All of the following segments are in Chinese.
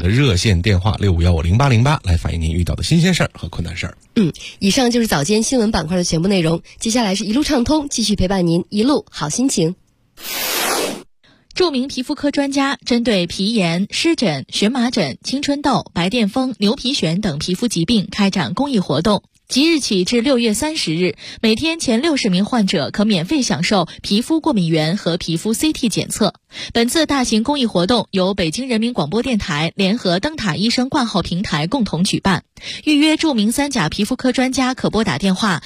的热线电话65150808来反映您遇到的新鲜事儿和困难事儿。 以上就是早间新闻板块的全部内容，接下来是一路畅通，继续陪伴您一路好心情。 著名皮肤科专家针对皮炎、湿疹、荨麻疹、青春痘、白癜风、牛皮癣等皮肤疾病开展公益活动。即日起至6月30日，每天前60名患者可免费享受皮肤过敏原和皮肤 CT 检测。本次大型公益活动由北京人民广播电台联合灯塔医生挂号平台共同举办。预约著名3甲皮肤科专家可拨打电话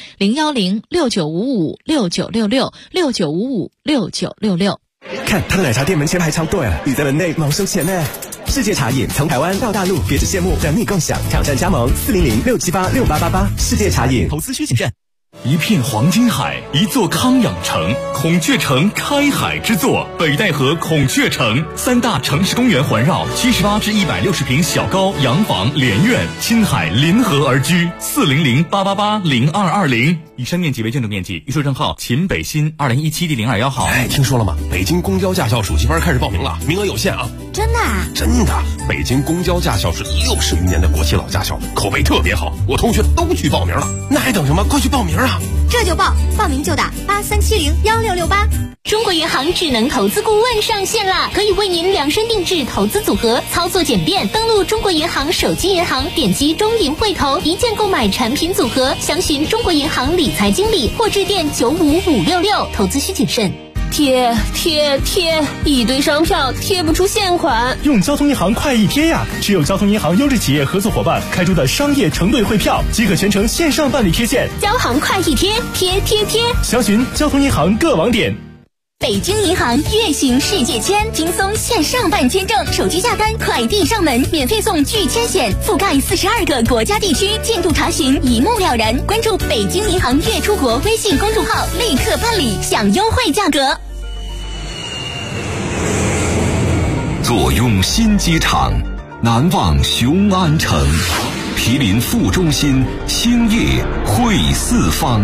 010-6955-6966 看他的奶茶店门前排长队了，你在门内猛收钱呢。世界茶饮从台湾到大陆，别只羡慕，等你共享。挑战加盟400-678-6888。世界茶饮，投资需谨慎。 一片黄金海，一座康养城，孔雀城开海之作，北戴河孔雀城，3大城市公园环绕，78至160平小高洋房连院，亲海临河而居。400-888-0220。以上面积为建筑面积，预售证号秦北新2017第021号。 听说了吗？北京公交驾校暑期班开始报名了，名额有限啊！ 真的啊？ 真的，北京公交驾校是60余年的国企老驾校，口碑特别好，我同学都去报名了。那还等什么？快去报名啊！ 这就报名就打83701668。 中国银行智能投资顾问上线啦，可以为您量身定制投资组合，操作简便。登录中国银行手机银行，点击中银汇投，一键购买产品组合，详询中国银行理财经理或致电95566。投资需谨慎。 贴，一堆商票贴不出现款。 用交通银行快易贴呀！只有交通银行优质企业合作伙伴开出的商业成对汇票，即可全程线上办理贴现。 交行快易贴，贴。 详询交通银行各网点。 北京银行月行世界签，轻松线上办签证，手机下单，快递上门，免费送拒签险，覆盖42个国家地区，进度查询一目了然。关注北京银行月出国微信公众号，立刻办理，享优惠价格。 坐拥新机场，难忘雄安城，毗邻副中心，兴业汇四方。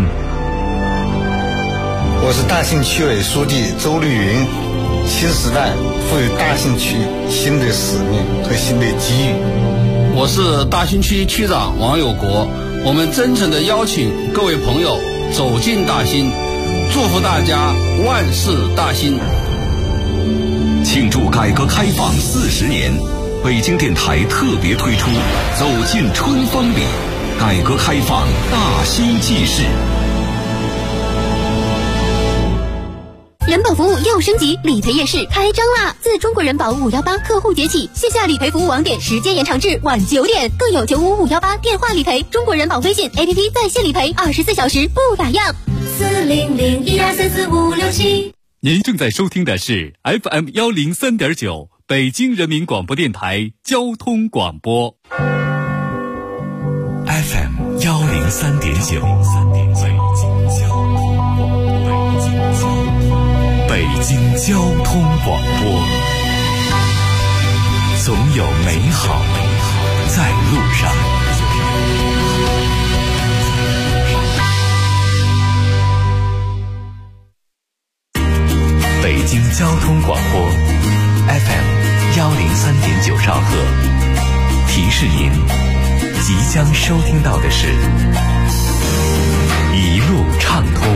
我是大兴区委书记周绿云。新时代赋予大兴区新的使命和新的机遇。 我是大兴区区长王有国。我们真诚地邀请各位朋友走进大兴，祝福大家万事大兴。 庆祝改革开放40年，北京电台特别推出走进春风里，改革开放大兴纪事。 人保服务又升级，理赔夜市开张啦！自中国人保518客户节起，线下理赔服务网点时间延长至晚9点，更有95518电话理赔，中国人保微信 APP 在线理赔，24小时不打烊。40012344567。 您正在收听的是 FM 103.9北京人民广播电台交通广播。 FM 103.9。北京交通广播，总有美好在路上。北京交通广播 FM 103.9兆赫，提示您即将收听到的是一路畅通。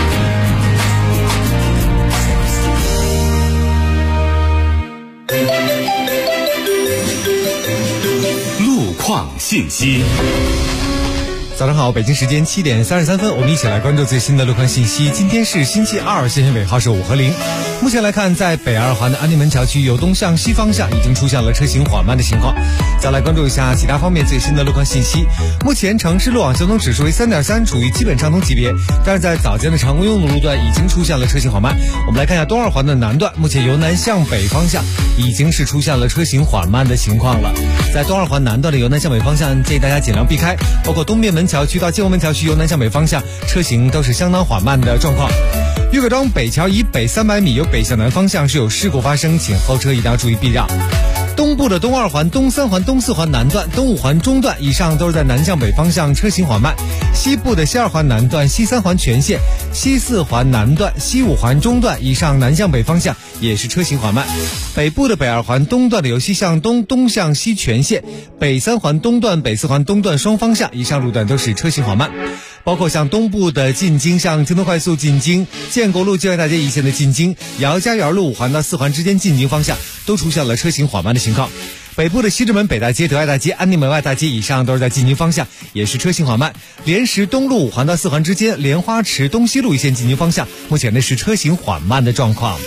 路况信息。 早上好，北京时间7点33分，我们一起来关注最新的路况信息。今天是星期二，线尾号是5和0。目前来看，在北二环的安定门桥区由东向西方向已经出现了车行缓慢的情况。再来关注一下其他方面最新的路况信息。目前城市路网交通指数为 3.3， 处于基本畅通级别，但是在早间的常规用路段已经出现了车行缓慢。我们来看一下东二环的南段，目前由南向北方向已经是出现了车行缓慢的情况了。在东二环南段的由南向北方向，建议大家尽量避开，包括东面门桥区到建国门桥区由南向北方向车行都是相当缓慢的状况。岳各庄北桥以北300米由北向南方向是有事故发生，请后车一定要注意避让。 东部的东2环、东3环、东4环南段、东5环中段以上都是在南向北方向车行缓慢；西部的西2环南段、西3环全线、西4环南段、西5环中段以上南向北方向也是车行缓慢；北部的北2环东段的由西向东、东向西全线、北3环东段、北4环东段双方向以上路段都是车行缓慢。包括像东部的进京，像京东快速进京、建国路建外大街一线的进京、姚家园路5环到4环之间进京方向都出现了车行缓慢的情况。北部的西直门北大街、德爱大街、安定门外大街以上都是在进京方向也是车行缓慢。莲石东路5环到4环之间、莲花池东西路一线进京方向目前呢是车行缓慢的状况。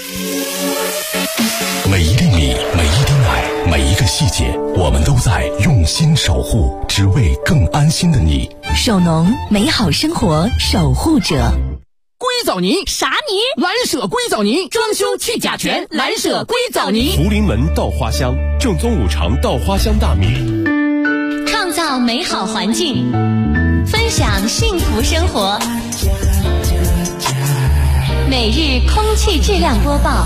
每一粒米，每一滴奶，每一个细节，我们都在用心守护，只为更安心的你。 手农，美好生活守护者。 硅藻泥啥泥？蓝舍硅藻泥，装修去甲醛，蓝舍硅藻泥。 福临门稻花香，正宗5常稻花香大米。 创造美好环境，分享幸福生活。每日空气质量播报。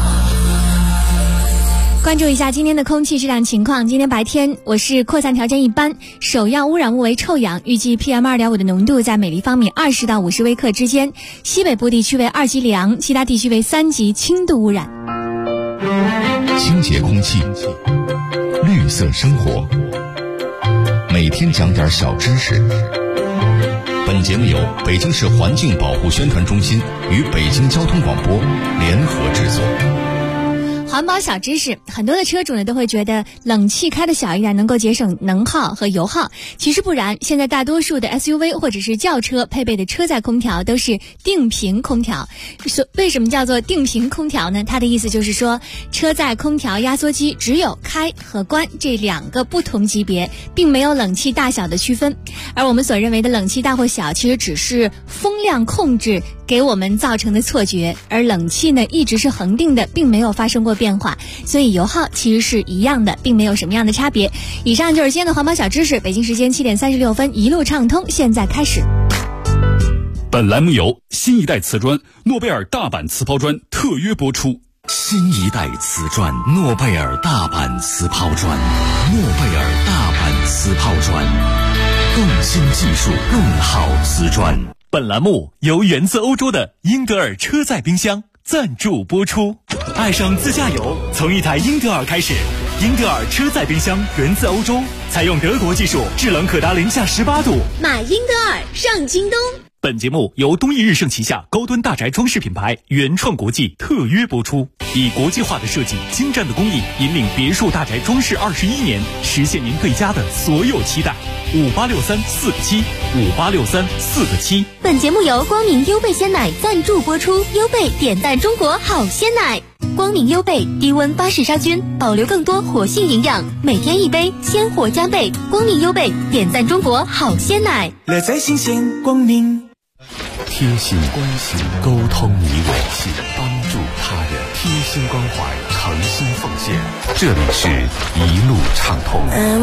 关注一下今天的空气质量情况。今天白天我市扩散条件一般，首要污染物为臭氧，预计 PM2.5 的浓度在每立方米20到50微克之间，西北部地区为2级良，其他地区为3级轻度污染。 清洁空气，绿色生活，每天讲点小知识。本节目由北京市环境保护宣传中心与北京交通广播联合制作。 环保小知识，很多的车主呢都会觉得冷气开的小一点能够节省能耗和油耗，其实不然。现在大多数的 SUV 或者是轿车配备的车载空调都是定频空调。为什么叫做定频空调呢？它的意思就是说，车载空调压缩机只有开和关这2个不同级别，并没有冷气大小的区分。而我们所认为的冷气大或小，其实只是风量控制给我们造成的错觉，而冷气呢一直是恒定的，并没有发生过变化，所以油耗其实是一样的，并没有什么样的差别。以上就是今天的环保小知识，北京时间7点36分，一路畅通，现在开始。 本栏目由新一代瓷砖诺贝尔大阪瓷抛砖特约播出。 新一代瓷砖诺贝尔大阪瓷抛砖，诺贝尔大阪瓷抛砖，更新技术，更好瓷砖。 本栏目由源自欧洲的英德尔车载冰箱赞助播出。爱上自驾游，从一台英德尔开始。英德尔车载冰箱源自欧洲，采用德国技术，制冷可达零下18度。 买英德尔上京东。 本节目由东益日盛旗下高端大宅装饰品牌原创国际特约播出，以国际化的设计、精湛的工艺，引领别墅大宅装饰21年，实现您对家的所有期待。586347，586347。 本节目由光明优贝鲜奶赞助播出，优贝点赞中国好鲜奶。光明优贝低温巴氏杀菌，保留更多活性营养，每天1杯，鲜活加倍。光明优贝点赞中国好鲜奶， 乐在新鲜光明。 贴心关心，沟通你我，帮助他人，贴心关怀，诚心奉献。这里是一路畅通。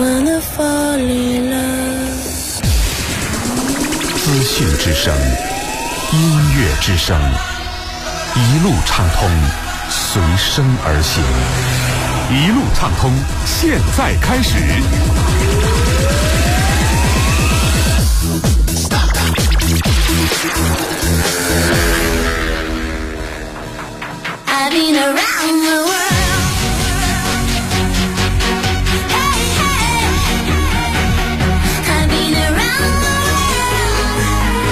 资讯之声，音乐之声，一路畅通，随声而行。一路畅通，现在开始。 I've been around the world. Hey, hey. I've been around the world.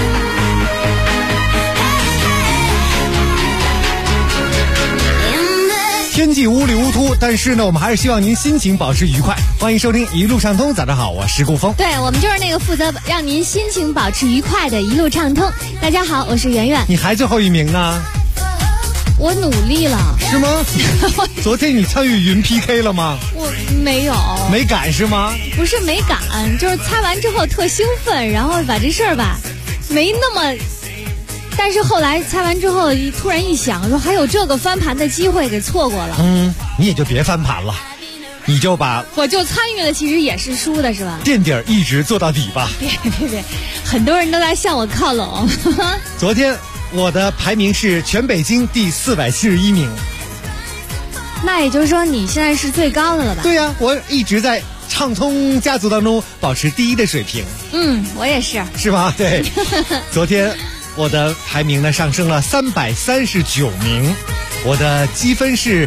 Hey, hey. 天气乌里乌突，但是呢，我们还是希望您心情保持愉快。欢迎收听一路畅通，早上好，我是顾峰。 对，我们就是那个负责让您心情保持愉快的一路畅通。大家好，我是圆圆。 你还最后一名呢？ 我努力了。 是吗？昨天你参与云 PK 了吗？ 我没有。 没赶是吗？ 不是没赶，就是猜完之后特兴奋，然后把这事儿吧没那么，但是后来猜完之后突然一想，说还有这个翻盘的机会，给错过了。 你也就别翻盘了，你就把我就参与了，其实也是输的是吧？ 垫底一直做到底吧。 别，很多人都在向我靠拢。 昨天我的排名是全北京第471名。 那也就是说你现在是最高的了吧？ 对呀，我一直在畅通家族当中保持第一的水平。 我也是。 是吗？对。昨天我的排名呢上升了339名，我的积分是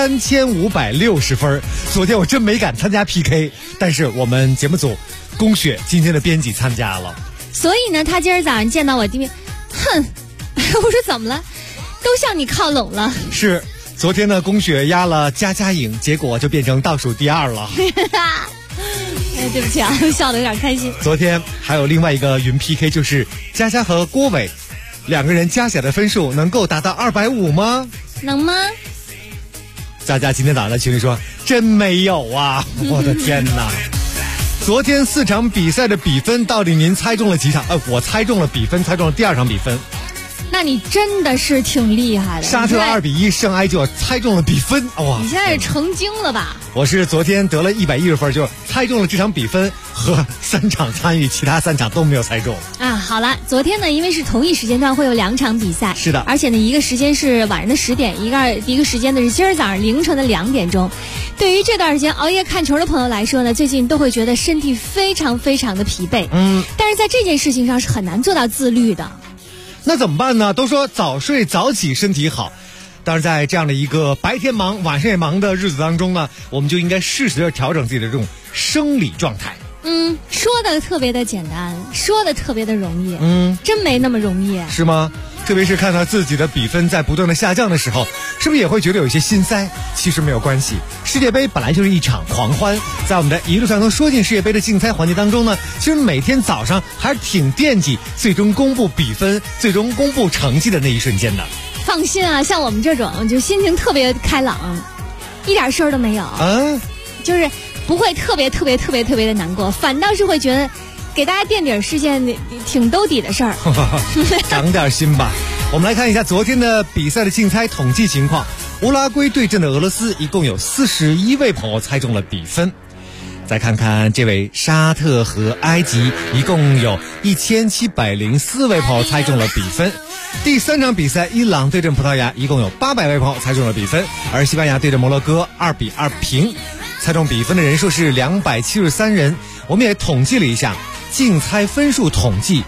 3560分。昨天我真没敢参加 PK， 但是我们节目组龚雪今天的编辑参加了， 所以呢，他今儿早上见到我第一面，哼，我说怎么了？都向你靠拢了。 是，昨天呢，龚雪压了佳佳颖，结果就变成倒数第2了。 哎，对不起啊，笑得有点开心。 昨天还有另外一个云 PK， 就是佳佳和郭伟2个人加起来的分数能够达到250吗？ 能吗？ 佳佳今天早上在群里说真没有啊，我的天哪。昨天4场比赛的比分到底您猜中了几场？我猜中了比分，猜中了第2场比分。 那你真的是挺厉害的。 沙特2-1胜埃及尔，猜中了比分。哇！ 你现在是成精了吧？ 我是昨天得了110分，就猜中了这场比分和3场参与，其他3场都没有猜中。 好了，昨天呢，因为是同一时间段会有2场比赛， 是的， 而且呢，一个时间是晚上的10点，一个时间呢是今儿早上凌晨的2点钟。对于这段时间熬夜看球的朋友来说呢，最近都会觉得身体非常非常的疲惫。但是在这件事情上是很难做到自律的。 那怎么办呢？都说早睡早起身体好，但是在这样的一个白天忙晚上也忙的日子当中呢，我们就应该适时的调整自己的这种生理状态。 说的特别的简单，说的特别的容易，真没那么容易。 是吗？特别是看到自己的比分在不断的下降的时候，是不是也会觉得有一些心塞？其实没有关系，世界杯本来就是一场狂欢，在我们的一路上都说进世界杯的竞猜环节当中呢，其实每天早上还是挺惦记最终公布比分、最终公布成绩的那一瞬间的。 放心啊，像我们这种就心情特别开朗，一点事儿都没有，就是不会特别的难过，反倒是会觉得给大家垫底是件挺兜底的事儿。 长点心吧。我们来看一下昨天的比赛的竞猜统计情况。乌拉圭对阵的俄罗斯，一共有41位朋友猜中了比分。再看看这位沙特和埃及，一共有1704位朋友猜中了比分。第3场比赛，伊朗对阵葡萄牙，一共有800位朋友猜中了比分。而西班牙对阵摩洛哥2-2平，猜中比分的人数是273人。我们也统计了一下竞猜分数统计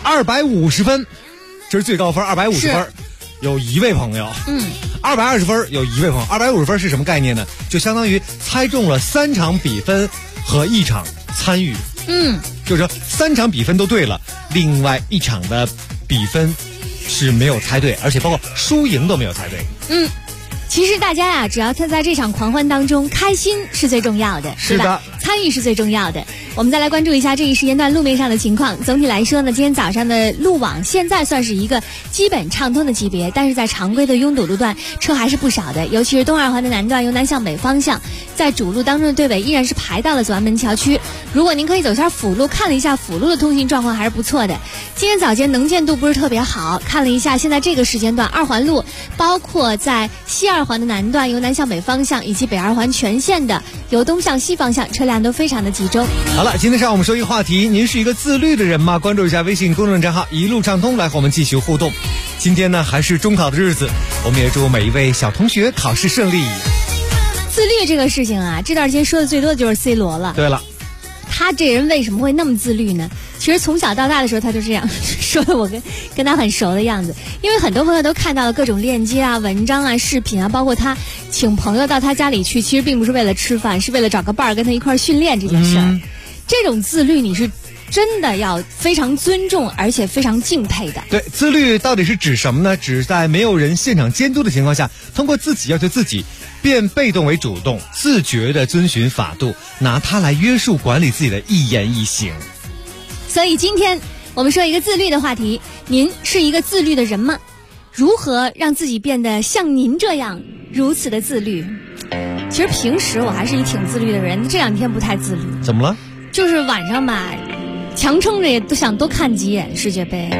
，250分，这是最高分，250分。有1位朋友，220分有1位朋友，250分是什么概念呢？就相当于猜中了3场比分和1场参与。就是说3场比分都对了，另外1场的比分是没有猜对，而且包括输赢都没有猜对。 其实大家呀，只要他在这场狂欢当中开心是最重要的， 是的， 参与是最重要的。我们再来关注一下这一时间段路面上的情况。总体来说呢，今天早上的路网现在算是一个基本畅通的级别，但是在常规的拥堵路段车还是不少的，尤其是东2环的南段由南向北方向，在主路当中的队尾依然是排到了左安门桥区。如果您可以走下辅路，看了一下辅路的通行状况还是不错的。今天早间能见度不是特别好，看了一下现在这个时间段2环路，包括在西2环的南段由南向北方向，以及北2环全线的由东向西方向，车辆都非常的集中。 好了，今天上午我们说一个话题，您是一个自律的人吗？关注一下微信公众账号一路畅通，来和我们继续互动。今天呢还是中考的日子，我们也祝每一位小同学考试顺利。 自律这个事情啊，这段时间说的最多的就是 C 罗了。 对了， 他这人为什么会那么自律呢？其实从小到大的时候他就这样说的，我跟他很熟的样子。因为很多朋友都看到了各种链接啊、文章啊、视频啊，包括他请朋友到他家里去，其实并不是为了吃饭，是为了找个伴儿跟他一块儿训练这件事儿。这种自律你是真的要非常尊重而且非常敬佩的。 对，自律到底是指什么呢？指在没有人现场监督的情况下，通过自己要求自己变被动为主动，自觉地遵循法度，拿它来约束管理自己的一言一行。 所以今天我们说一个自律的话题，您是一个自律的人吗？如何让自己变得像您这样如此的自律？其实平时我还是一挺自律的人，这2天不太自律。 怎么了？ 就是晚上吧，强撑着也都想多看几眼世界杯。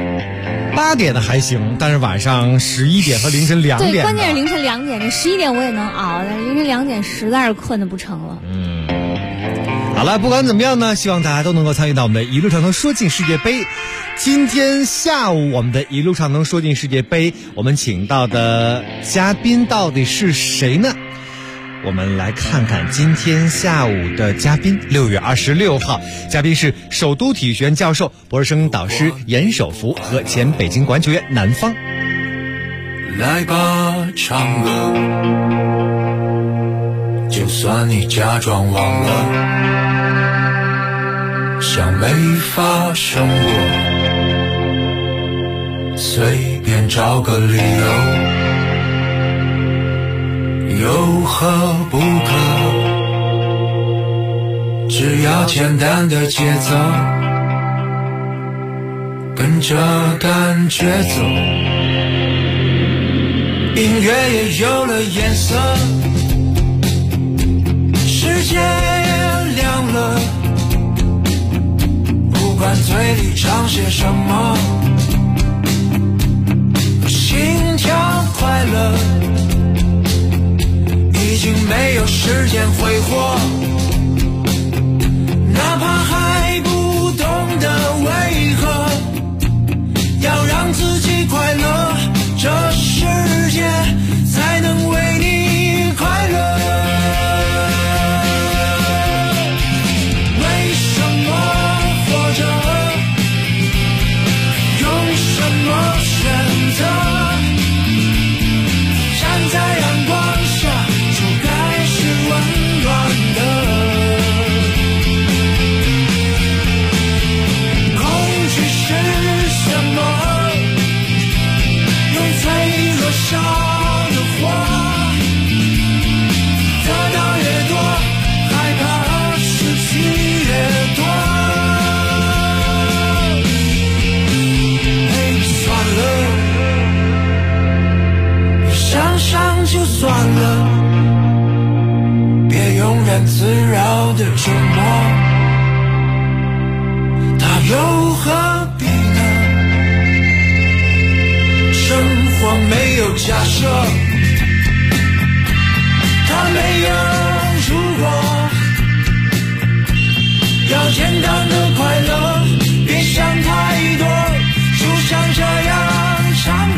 8点的还行，但是晚上11点和凌晨2点。 对，关键是凌晨2点，这11点我也能熬，但是凌晨2点实在是困得不成了。 好了，不管怎么样呢，希望大家都能够参与到我们的一路畅通说进世界杯。今天下午我们的一路畅通说进世界杯，我们请到的嘉宾到底是谁呢？ 我们来看看今天下午的嘉宾。6月26号，嘉宾是首都体育学院教授、博士生导师严守福和前北京国安球员南方。 来吧，唱歌，就算你假装忘了，像没发生过，随便找个理由，有何不可？只要简单的节奏，跟着感觉走，音乐也有了颜色，世界亮了，不管嘴里唱些什么，心跳快乐，已经没有时间挥霍，哪怕还不懂得为何要让自己快乐，这世界才能为你快乐。为什么活着？用什么选择？站在阳光下就该是温暖的。恐惧是什么？用脆弱烧的火，得到越多，害怕失去越多。嘿，算了，想想就算了，别永远自扰的折磨，它又何必呢？生活没有假设，它没有如果，要简单的快乐，别想太多，就像这样唱歌。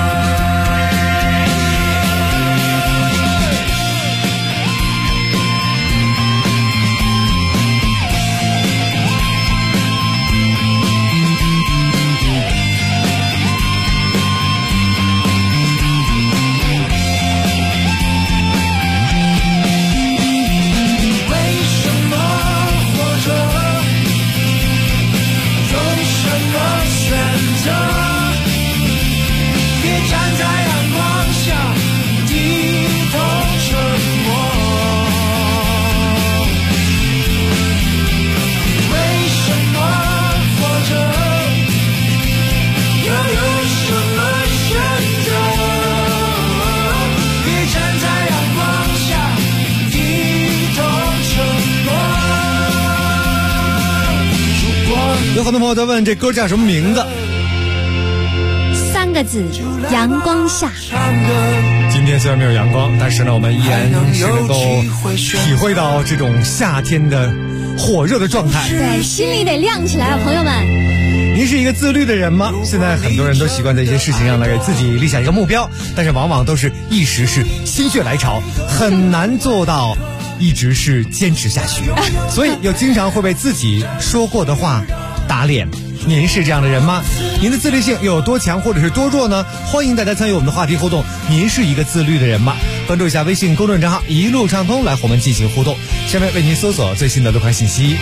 有很多朋友在问这歌叫什么名字 ？3个字，阳光下。 今天虽然没有阳光，但是呢，我们依然是能够体会到这种夏天的火热的状态。 对，心里得亮起来啊，朋友们。 您是一个自律的人吗？现在很多人都习惯在一些事情上呢给自己立下一个目标，但是往往都是一时是心血来潮，很难做到一直是坚持下去，所以又经常会被自己说过的话打脸。您是这样的人吗？您的自律性又有多强或者是多弱呢？欢迎大家参与我们的话题互动。您是一个自律的人吗？关注一下微信公众账号一路畅通来和我们进行互动。下面为您搜索最新的路况信息。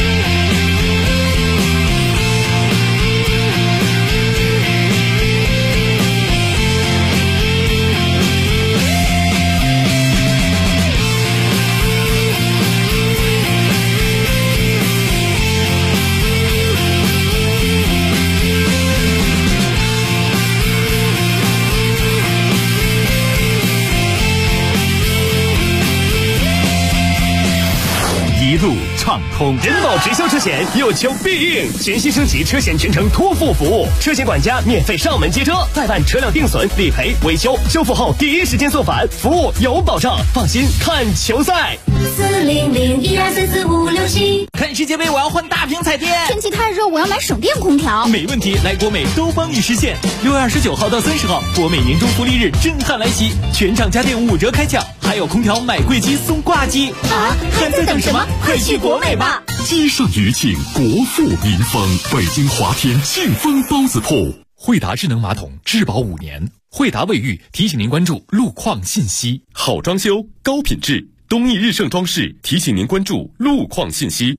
一路畅通，人保直销车险有求必应，全新升级车险全程托付服务，车险管家免费上门接车，代办车辆定损、理赔、维修，修复后第一时间送返，服务有保障，放心看球赛。 400-1234567。 看看世界杯我要换大屏彩电， 天气太热我要买省电空调。 没问题，来国美都帮你实现。6月29号到30号，国美年终福利日震撼来袭，全场家电5折开抢，还有空调买贵机送挂机啊！还在等什么？快去国美吧！ 街上余庆，国富民丰，北京华天庆丰包子铺。惠达智能马桶质保5年，惠达卫浴提醒您关注路况信息。好装修，高品质，东益日盛装饰提醒您关注路况信息。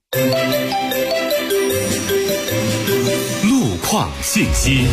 路况信息。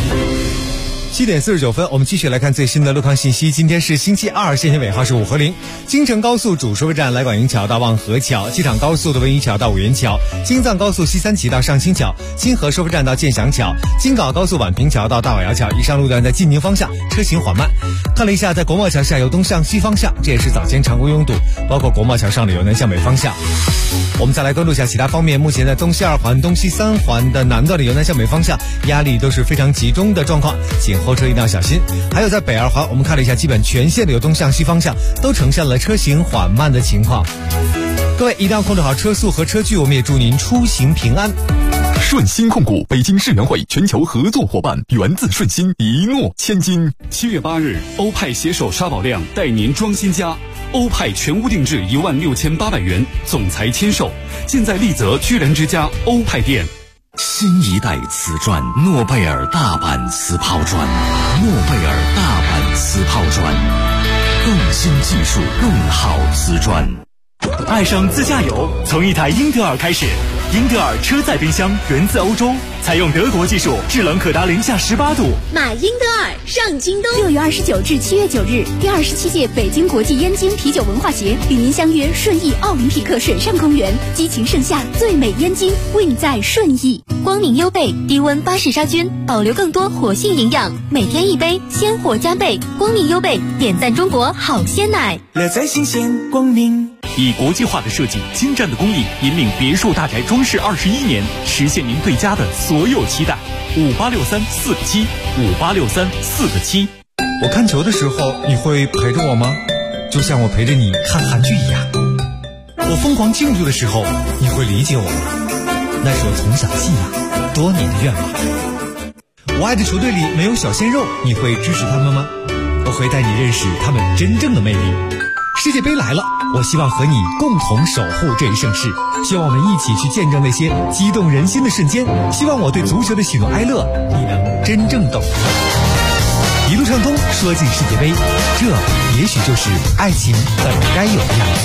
7点49分，我们继续来看最新的路况信息。今天是星期二，线性尾号是5和0。京承高速主收费站来广营桥到望河桥，机场高速的文沂桥到五原桥，京藏高速西三旗到上清桥，金河收费站到建祥桥，京港高速宛平桥到大瓦窑桥。以上路段在进宁方向车行缓慢。看了一下，在国贸桥下游东向西方向，这也是早间常规拥堵，包括国贸桥上的由南向北方向。我们再来关注一下其他方面。目前在东西2环、东西3环的南段的由南向北方向压力都是非常集中的状况，请后车一定要小心。还有在北2环，我们看了一下，基本全线的由东向西方向都呈现了车行缓慢的情况。各位一定要控制好车速和车距，我们也祝您出行平安。 顺鑫控股北京世园会全球合作伙伴，源自顺鑫，一诺千金。 7月8日，欧派携手沙宝亮带您装新家，欧派全屋定制16800元，总裁签售，现在丽泽居然之家欧派店。 新一代瓷砖，诺贝尔大阪瓷抛砖，诺贝尔大阪瓷抛砖，更新技术，更好瓷砖。 爱上自驾游，从一台英特尔开始。英特尔车载冰箱源自欧洲，采用德国技术，制冷可达零下18度。 买英特尔上京东。6月29至7月9日，第27届北京国际燕京啤酒文化节与您相约顺义奥林匹克水上公园，激情盛夏，最美燕京，为你在顺义。光明优贝低温巴氏杀菌，保留更多活性营养，每天一杯，鲜活加倍。光明优贝点赞中国好鲜奶， 乐在新鲜光明。 以国际化的设计、精湛的工艺，引领别墅大宅装饰21年，实现您对家的所有期待。5863-4个7，5863-4个7。 我看球的时候，你会陪着我吗？就像我陪着你看韩剧一样。我疯狂庆祝的时候，你会理解我吗？那是我从小信仰多年的愿望。我爱的球队里没有小鲜肉，你会支持他们吗？我会带你认识他们真正的魅力。世界杯来了，我希望和你共同守护这一盛世，希望我们一起去见证那些激动人心的瞬间，希望我对足球的喜怒哀乐你能真正懂。一路畅通，说进世界杯，这也许就是爱情本该有的样子。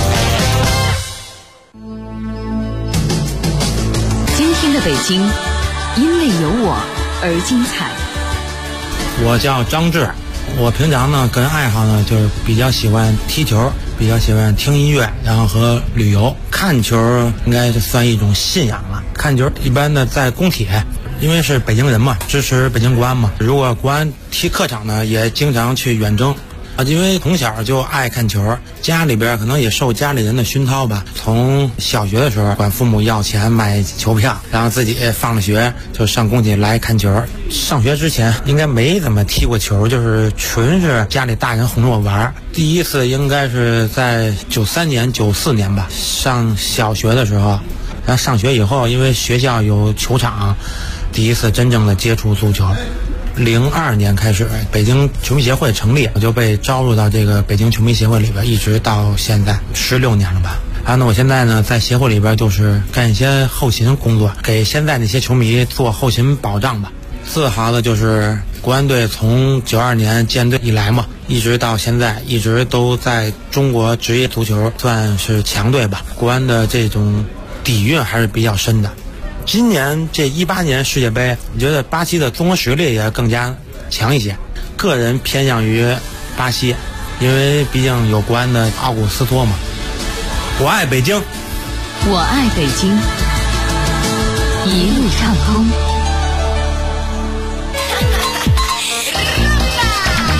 今天的北京，因为有我而精彩。 我叫张志，我平常呢个人爱好呢就是比较喜欢踢球，比较喜欢听音乐，然后和旅游。看球应该就算一种信仰了。看球一般的在工体，因为是北京人嘛，支持北京国安嘛。如果国安踢客场呢，也经常去远征。因为从小就爱看球，家里边可能也受家里人的熏陶吧。从小学的时候管父母要钱买球票，然后自己放了学就上工体来看球。上学之前应该没怎么踢过球，就是纯是家里大人哄着我玩。第一次应该是在93年、94年吧，上小学的时候。然后上学以后，因为学校有球场，第一次真正的接触足球。02年开始，北京球迷协会成立，我就被招入到这个北京球迷协会里边，一直到现在16年了吧。然后呢，我现在呢在协会里边就是干一些后勤工作，给现在那些球迷做后勤保障吧。自豪的就是国安队从92年建队以来嘛，一直到现在，一直都在中国职业足球算是强队吧。国安的这种底蕴还是比较深的。今年这18年世界杯，我觉得巴西的综合实力也更加强一些，个人偏向于巴西，因为毕竟有国安的奥古斯托嘛。我爱北京， 我爱北京，一路畅通。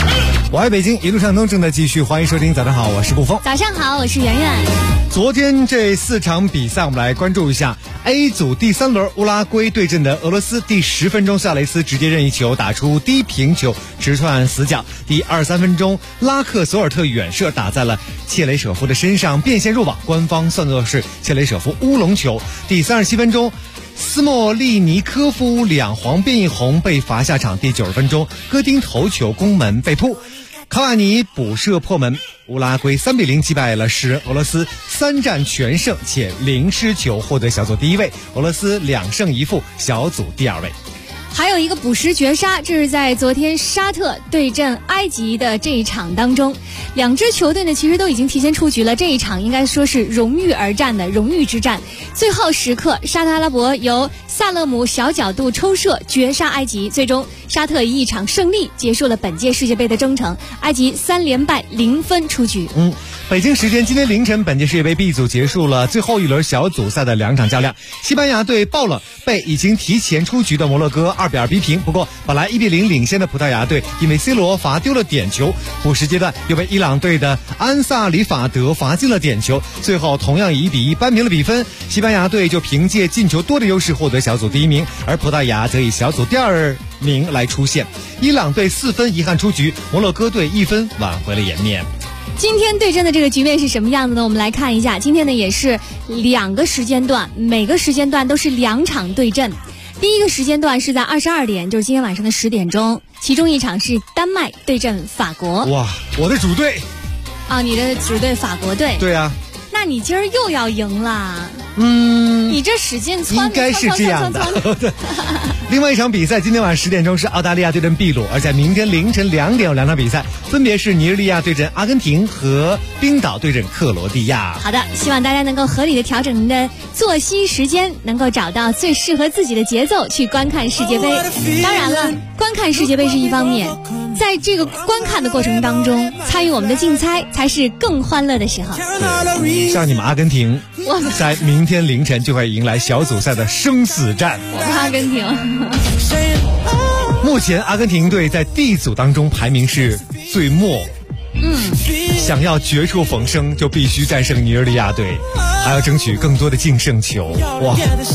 我爱北京，一路畅通正在继续，欢迎收听。早上好，我是顾峰。 早上好，我是圆圆。 昨天这4场比赛，我们来关注一下 A 组第3轮乌拉圭对阵的俄罗斯。第10分钟，夏雷斯直接任意球打出低平球，直串死角。第23分钟，拉克索尔特远射打在了切雷舍夫的身上，变线入网，官方算作是切雷舍夫乌龙球。第37分钟，斯莫利尼科夫2黄变1红被罚下场。第90分钟，戈丁头球攻门被扑，卡瓦尼补射破门，乌拉圭3-0击败了世人俄罗斯，3战全胜且0失球，获得小组第1位。俄罗斯2胜1负，小组第2位。 还有一个补时绝杀，这是在昨天沙特对阵埃及的这一场当中，两支球队呢其实都已经提前出局了，这一场应该说是荣誉而战的荣誉之战。最后时刻，沙特阿拉伯由萨勒姆小角度抽射绝杀埃及，最终沙特以1场胜利结束了本届世界杯的征程，埃及3连败0分出局。 北京时间今天凌晨，本届世界杯 B 组结束了最后一轮小组赛的2场较量，西班牙队爆冷被已经提前出局的摩洛哥2-2逼平。不过本来1-0领先的葡萄牙队因为 C 罗罚丢了点球，补时阶段又被伊朗队的安萨里法德罚进了点球，最后同样以1-1扳平了比分。西班牙队就凭借进球多的优势获得小组第1名，而葡萄牙则以小组第2名来出现。伊朗队4分遗憾出局，摩洛哥队1分挽回了颜面。 今天对阵的这个局面是什么样子呢？我们来看一下，今天呢也是2个时间段，每个时间段都是2场对阵。第一个时间段是在22点，就是今天晚上的10点钟，其中一场是丹麦对阵法国。 哇，我的主队啊，你的主队法国队。 对啊， 那你今儿又要赢啦。你这使劲窜， 应该是这样的。另外一场比赛，今天晚上10点钟是澳大利亚对阵秘鲁，而在明天凌晨2点有2场比赛，分别是尼日利亚对阵阿根廷和冰岛对阵克罗地亚。 好的，希望大家能够合理的调整您的作息时间，能够找到最适合自己的节奏去观看世界杯。当然了，观看世界杯是一方面，在这个观看的过程当中，参与我们的竞猜才是更欢乐的时候。 对，像你们阿根廷在明天凌晨就会迎来小组赛的生死战。 我们阿根廷目前阿根廷队在 D 组当中排名是最末，想要绝处逢生就必须战胜尼日利亚队，还要争取更多的净胜球。哇！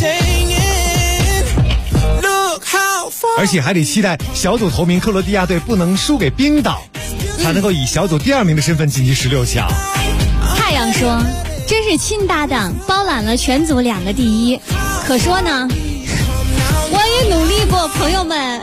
而且还得期待小组头名克罗地亚队不能输给冰岛，才能够以小组第2名的身份晋级16强。 太阳说，真是亲搭档，包揽了全组2个第1。可说呢，我也努力过，朋友们。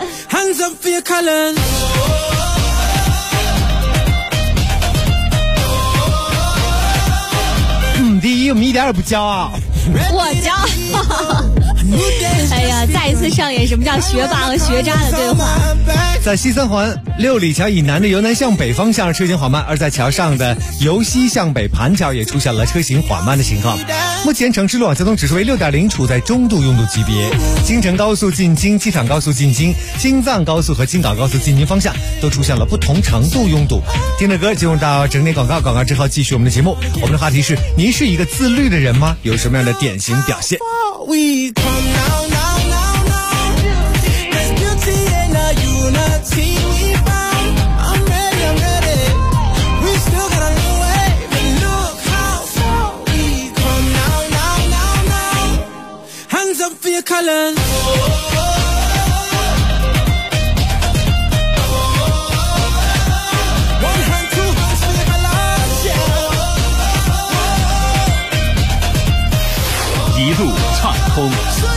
第1我们一点也不骄傲。 我骄傲。哎呀，再一次上演什么叫学霸和学渣的对话。 在西三环6里桥以南的由南向北方向车行缓慢，而在桥上的由西向北盘桥也出现了车行缓慢的情况。目前城市路网交通指数为6.0，处在中度拥堵级别。京承高速进京、机场高速进京、京藏高速和京港高速进京方向都出现了不同程度拥堵。听着歌进入到整点广告，广告之后继续我们的节目。我们的话题是：您是一个自律的人吗？有什么样的典型表现？We come now, now, now, now. There's beauty in the unity we found. I'm ready, I'm ready. We still got a long way, but look how far we come now, now, now, now. Hands up for your colors. One hand, 2 hands for your colors, yeah. 一路畅通。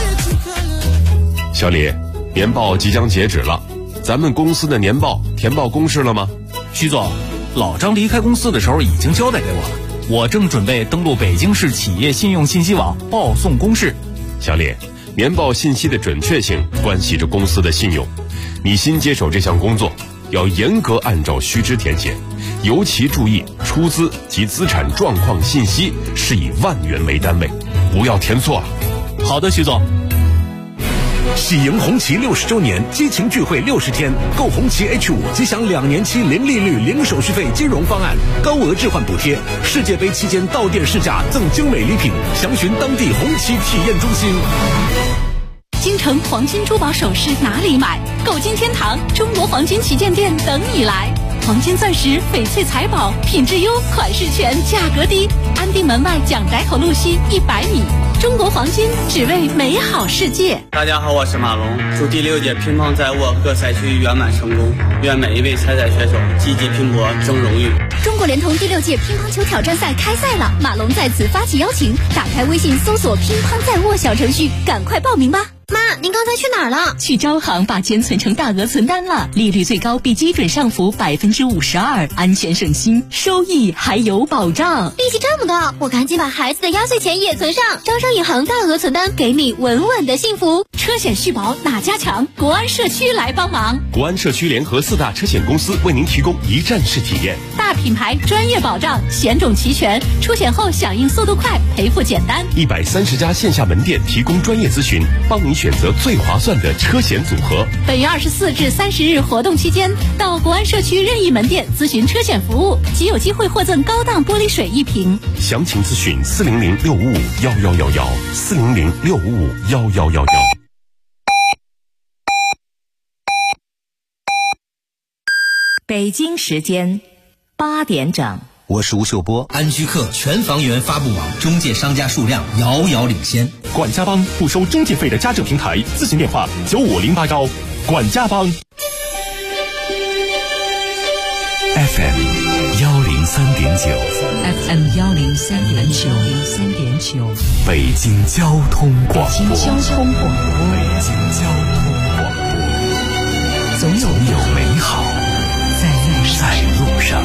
小李，年报即将截止了，咱们公司的年报填报公示了吗？ 徐总，老张离开公司的时候已经交代给我了，我正准备登录北京市企业信用信息网报送公示。 小李，年报信息的准确性关系着公司的信用，你新接手这项工作，要严格按照须知填写，尤其注意出资及资产状况信息是以万元为单位，不要填错了。 好的，徐总。 喜迎红旗60周年激情聚会60天，购红旗 H5 即享2年期零利率、零手续费金融方案，高额置换补贴，世界杯期间到店试驾赠精美礼品，详询当地红旗体验中心。 京城黄金珠宝首饰哪里买？购金天堂中国黄金旗舰店等你来。 黄金钻石、翡翠财宝，品质优，款式全，价格低。安定门外蒋宅口路西100米。中国黄金，只为美好世界。 大家好，我是马龙，祝第6届乒乓在握各赛区圆满成功，愿每一位参赛选手积极拼搏，争荣誉。 中国联通第6届乒乓球挑战赛开赛了，马龙在此发起邀请，打开微信搜索乒乓在握小程序，赶快报名吧。 妈，您刚才去哪儿了？ 去招行把钱存成大额存单了，利率最高比基准上浮52%，安全省心，收益还有保障。 利息这么高，我赶紧把孩子的压岁钱也存上。招商银行大额存单，给你稳稳的幸福。 车险续保哪家强？国安社区来帮忙。 国安社区联合4大车险公司为您提供一站式体验， 大品牌，专业保障，险种齐全，出险后响应速度快，赔付简单。 130家线下门店提供专业咨询，帮您选择最划算的车险组合。 本月24至30日活动期间，到国安社区任意门店咨询车险服务，即有机会获赠高档玻璃水1瓶。 详情咨询400-655-1111，400-655-1111。 北京时间8点整。 我是吴秀波。安居客全房源发布网中介商家数量遥遥领先。 管家帮不收中介费的家政平台，咨询电话9508管家帮。 FM 103.9，FM 103.9， 北京交通广播， 北京交通广播， 总有美好在路上。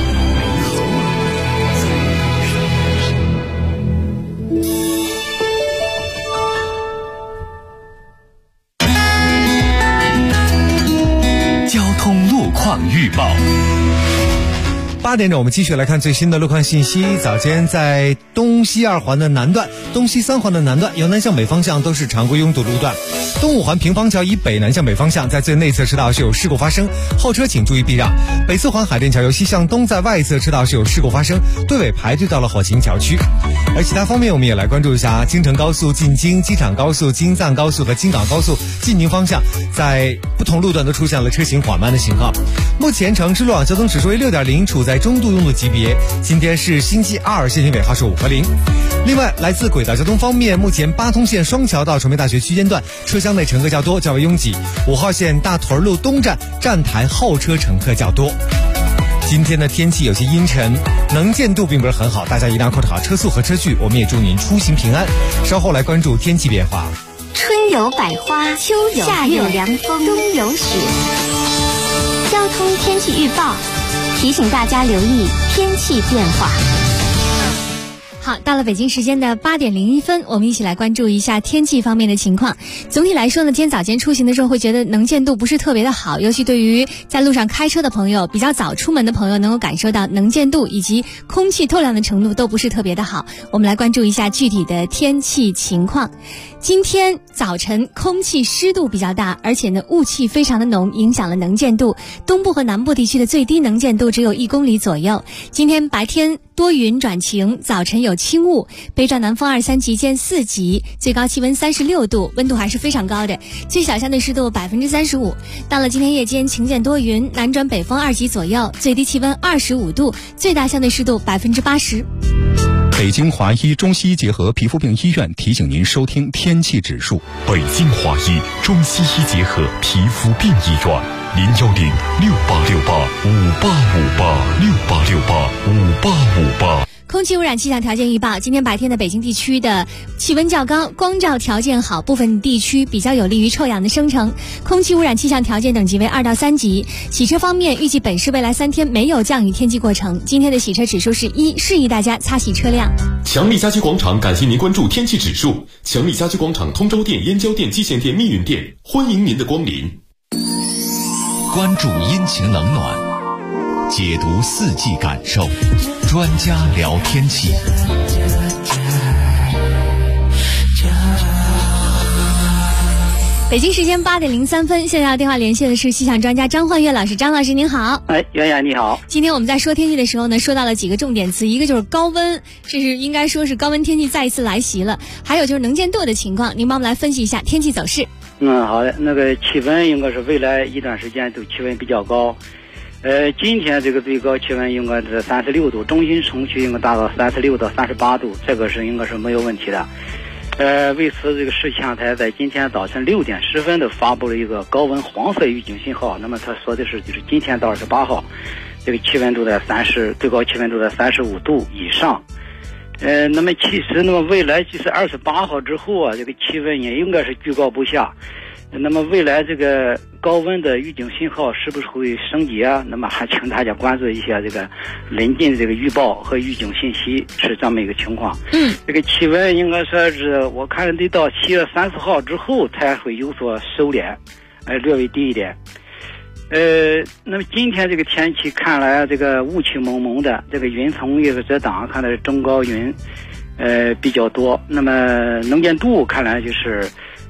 交通路况预报。 8点整，我们继续来看最新的路况信息。早间在东西2环的南段、东西3环的南段，由南向北方向都是常规拥堵路段。东5环平方桥以北南向北方向，在最内侧车道是有事故发生，后车请注意避让。北4环海淀桥由西向东，在外侧车道是有事故发生，队尾排队到了火琴桥区。而其他方面，我们也来关注一下京承高速进京、机场高速、京藏高速和京港高速进宁方向，在不同路段都出现了车行缓慢的情况。目前城市路网交通指数为6.0，处在中度拥堵级别。今天是星期2，限行尾号是5和0。另外，来自轨道交通方面，目前8通线双桥到传媒大学区间段车厢内乘客较多，较为拥挤。5号线大屯路东站站台后车乘客较多。今天的天气有些阴沉，能见度并不是很好，大家一定要控制好车速和车距。我们也祝您出行平安。稍后来关注天气变化。 春有百花，秋有夏有凉风，冬有雪。交通天气预报提醒大家留意天气变化。 好，到了北京时间的8点01分，我们一起来关注一下天气方面的情况。总体来说呢，今天早间出行的时候会觉得能见度不是特别的好，尤其对于在路上开车的朋友，比较早出门的朋友，能够感受到能见度以及空气透亮的程度都不是特别的好。我们来关注一下具体的天气情况。今天早晨空气湿度比较大，而且呢雾气非常的浓，影响了能见度。东部和南部地区的最低能见度只有1公里左右。今天白天多云转晴，早晨有轻雾，北转南风2、3级见4级，最高气温36度，温度还是非常高的，最小相对湿度35%。到了今天夜间晴间多云，南转北风2级左右，最低气温25度，最大相对湿度80%。 北京华医中西医结合皮肤病医院提醒您收听天气指数。 北京华医中西医结合皮肤病医院，010-6868-5858，6868-5858。 空气污染气象条件预报，今天白天的北京地区的气温较高，光照条件好，部分地区比较有利于臭氧的生成，空气污染气象条件等级为2到3级。洗车方面，预计本市未来3天没有降雨天气过程，今天的洗车指数是1，示意大家擦洗车辆。 强力家居广场感谢您关注天气指数。强力家居广场通州店、燕郊店、蓟县店、密云店，欢迎您的光临。 关注阴晴冷暖，解读4季感受，专家聊天气。 北京时间8点03分，现在要电话连线的是气象专家张焕月老师。张老师您好。 袁雅你好。 今天我们在说天气的时候呢，说到了几个重点词，一个就是高温，这是应该说是高温天气再一次来袭了，还有就是能见度的情况，您帮我们来分析一下天气走势。 好的，那个气温应该是未来一段时间都气温比较高， 今天这个最高气温应该是36度，中心城区应该达到36到38度，这个是应该是没有问题的。为此，这个市气象台在今天早晨6点10分的发布了一个高温黄色预警信号。那么他说的是，就是今天到28号，这个气温都在最高气温都在35度以上。那么其实那么未来就是28号之后啊，这个气温也应该是居高不下。那么未来这个高温的预警信号是不是会升级啊？那么还请大家关注一下这个临近的这个预报和预警信息是这么一个情况。这个气温应该说是我看得到7月30号之后才会有所收敛，略微低一点。那么今天这个天气看来这个雾气蒙蒙的，这个云层也是遮挡，看来是中高云比较多。那么能见度看来就是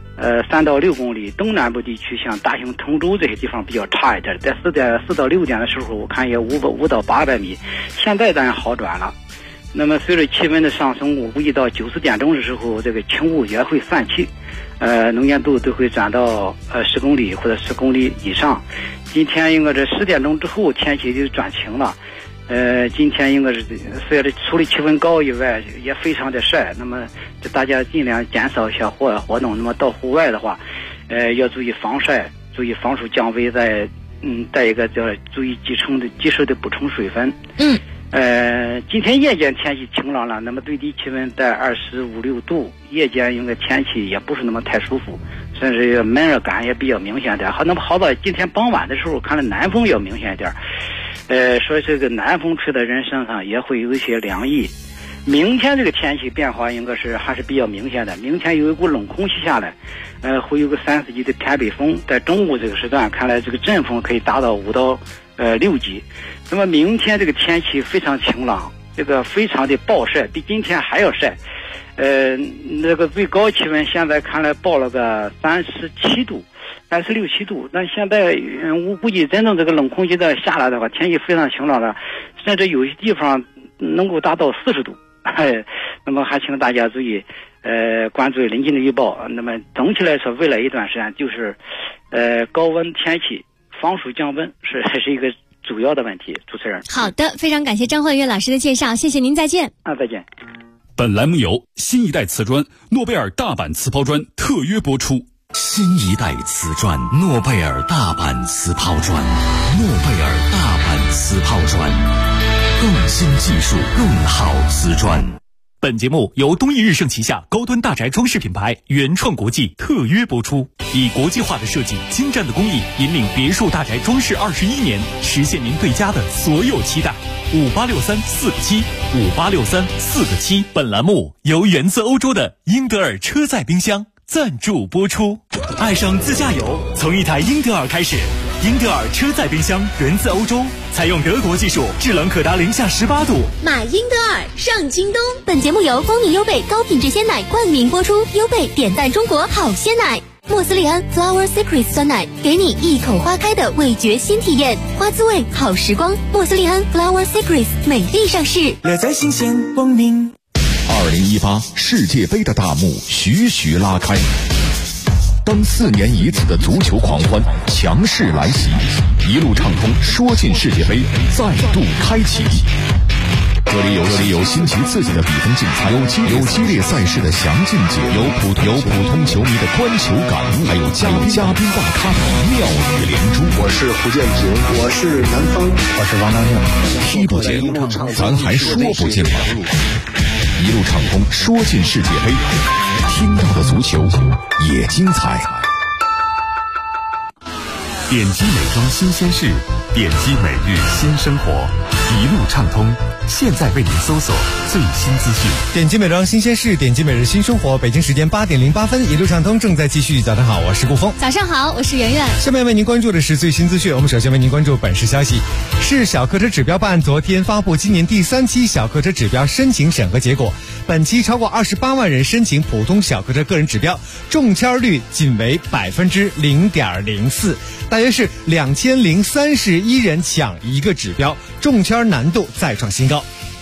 3到6公里，东南部地区像大兴、通州这些地方比较差一点，在4到6点的时候，我看也5到800米，现在当然好转了。那么随着气温的上升，我估计到9、10点钟的时候，这个轻雾也会散去，能见度都会涨到10公里或者10公里以上。今天应该这10点钟之后天气就转晴了。今天应该是虽然除了气温高以外也非常的晒，那么大家尽量减少一下户外活动。那么到户外的话，要注意防晒，注意防暑降温，再一个叫注意及时的补充水分。今天夜间天气晴朗了，那么最低气温在25、6度，夜间应该天气也不是那么太舒服，甚至闷热感也比较明显点。那么好在今天傍晚的时候看了南风要明显一点。说这个南风吹的人身上也会有一些凉意。明天这个天气变化应该是还是比较明显的。明天有一股冷空气下来，会有个3、4级的偏北风，在中午这个时段看来这个阵风可以达到5到6级。那么明天这个天气非常晴朗，这个非常的暴晒，比今天还要晒。那个最高气温现在看来报了个37度。36、7度，那现在我估计真正这个冷空气的下来的话，天气非常晴朗了，甚至有些地方能够达到40度。那么还请大家注意，关注临近的预报。那么总体来说，未来一段时间就是，高温天气，防暑降温是一个主要的问题。主持人， 好的，非常感谢张焕岳老师的介绍，谢谢您，再见。 再见。 本栏目由新一代瓷砖诺贝尔大阪瓷抛砖特约播出。 新一代瓷砖，诺贝尔大阪瓷抛砖，诺贝尔大阪瓷抛砖，更新技术，更好瓷砖。 本节目由东益日盛旗下高端大宅装饰品牌原创国际特约播出，以国际化的设计、精湛的工艺，引领别墅大宅装饰21年，实现您对家的所有期待。5863-4个7，5863-4个7。本栏目由源自欧洲的英德尔车载冰箱赞助播出。爱上自驾游，从一台英德尔开始。英德尔车载冰箱源自欧洲，采用德国技术，制冷可达-18度。 买英德尔上京东。本节目由蜂蜜优贝高品质鲜奶冠名播出，优贝点赞中国好鲜奶。莫斯利安 Flower Secrets 酸奶，给你一口花开的味觉新体验，花滋味好时光。莫斯利安 Flower Secrets 美丽上市， 乐在新鲜光明。 2018世界杯的大幕徐徐拉开，当4年一次的足球狂欢强势来袭，一路畅通说进世界杯再度开启。这里有新奇刺激的比分竞猜，有激烈赛事的详尽解，有普通球迷的观球感悟，还有嘉宾大咖的妙语连珠。 我是胡建平，我是南方，我是王大庆。 踢不见，咱还说不尽吗？一路畅通说进世界杯，听到的足球也精彩。 点击美妆新鲜事，点击每日新生活，一路畅通。现在为您搜索最新资讯。 点击美妆新鲜事，点击每日新生活。北京时间8点08分，一路畅通正在继续。早上好，我是顾峰。 早上好，我是圆圆。 下面为您关注的是最新资讯。我们首先为您关注本市消息。市小客车指标办昨天发布今年第3期小客车指标申请审核结果，本期超过28万人申请普通小客车个人指标，中签率仅为0.04%，大约是2031人抢一个指标，中签难度再创新高。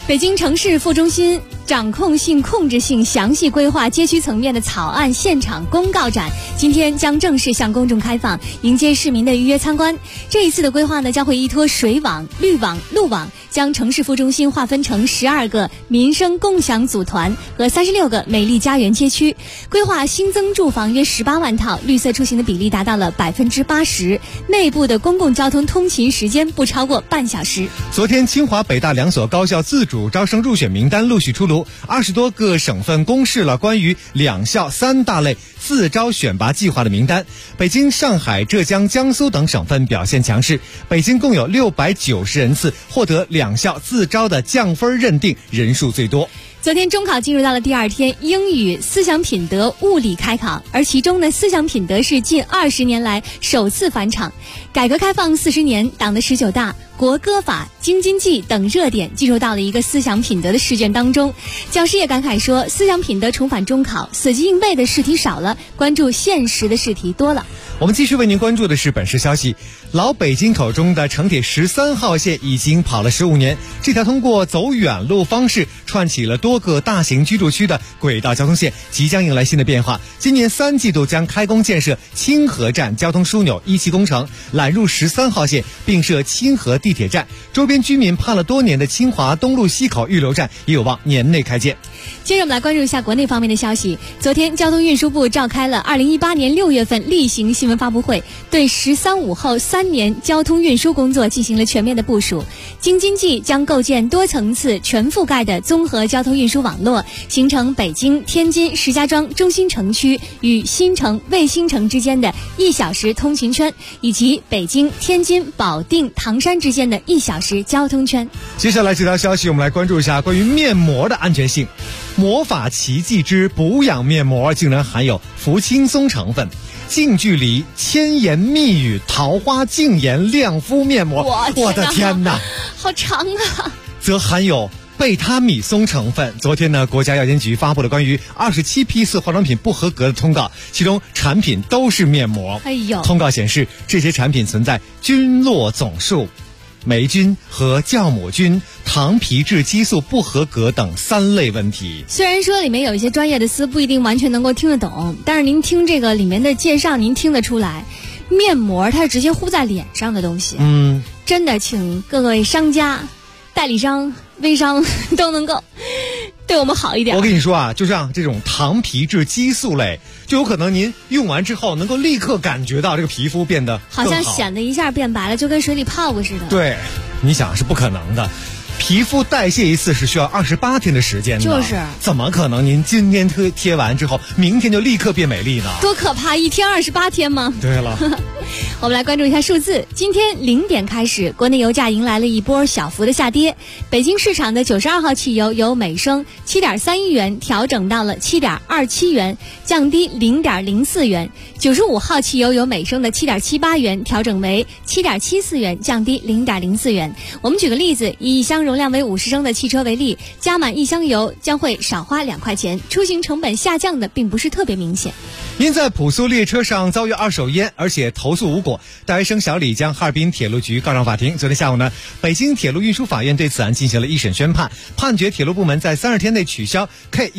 北京城市副中心掌控性、控制性详细规划街区层面的草案现场公告展今天将正式向公众开放，迎接市民的预约参观。这一次的规划呢，将会依托水网、绿网、路网，将城市副中心划分成12个民生共享组团和36个美丽家园街区，规划新增住房约18万套，绿色出行的比例达到了80%，内部的公共交通通勤时间不超过半小时。 昨天，清华、北大2所高校自主招生入选名单陆续出炉，20多个省份公示了关于2校3大类自招选拔计划的名单。北京、上海、浙江、江苏等省份表现强势，北京共有690人次获得2校自招的降分认定，人数最多。 昨天中考进入到了第2天，英语、思想品德、物理开考，而其中呢，思想品德是近20年来首次返场。改革开放40年，党的19大、国歌法、京津冀等热点进入到了一个思想品德的试卷当中。教师也感慨说，思想品德重返中考，死记硬背的试题少了，关注现实的试题多了。 我们继续为您关注的是本市消息。老北京口中的城铁13号线已经跑了15年，这条通过走远路方式串起了多个大型居住区的轨道交通线即将迎来新的变化。今年3季度将开工建设清河站交通枢纽1期工程，揽入13号线，并设清河地铁站。周边居民盼了多年的清华东路西口预留站也有望年内开建。 接着我们来关注一下国内方面的消息。昨天交通运输部召开了2018年6月份例行新闻发布会，对“13五”后3年交通运输工作进行了全面的部署。京津冀将构建多层次全覆盖的综合交通运输网络，形成北京、天津、石家庄中心城区与新城、卫星城之间的1小时通勤圈，以及北京、天津、保定、唐山之间的1小时交通圈。 接下来这条消息，我们来关注一下关于面膜的安全性。魔法奇迹之补养面膜竟然含有氟轻松成分，近距离千言蜜语桃花净颜亮肤面膜，我的天哪， 好长啊！ 则含有贝他米松成分。昨天呢，国家药监局发布了关于27批次化妆品不合格的通告，其中产品都是面膜。 哎呦， 通告显示，这些产品存在菌落总数、霉菌和酵母菌、糖皮质激素不合格等3类问题。 虽然说里面有一些专业的词不一定完全能够听得懂，但是您听这个里面的介绍，您听得出来，面膜它是直接糊在脸上的东西。真的，请各位商家、代理商、微商都能够对我们好一点。 我跟你说啊，就像这种糖皮质激素类，就有可能您用完之后能够立刻感觉到这个皮肤变得更好， 好像显得一下变白了，就跟水里泡过似的。 对，你想是不可能的。皮肤代谢一次是需要28天的时间的， 就是怎么可能您今天贴完之后，明天就立刻变美丽呢？ 多可怕！1天28天吗？ 对了， 我们来关注一下数字。今天0点开始，国内油价迎来了一波小幅的下跌。北京市场的92号汽油由每升7.31元调整到了7.27元，降低0.04元。95号汽油由每升的7.78元调整为7.74元，降低0.04元。我们举个例子，以一箱容量为50升的汽车为例，加满1箱油将会少花2块钱，出行成本下降的并不是特别明显。 因在普速列车上遭遇2手烟，而且投诉无果，大学生小李将哈尔滨铁路局告上法庭。昨天下午呢，北京铁路运输法院对此案进行了1审宣判，判决铁路部门在30天内取消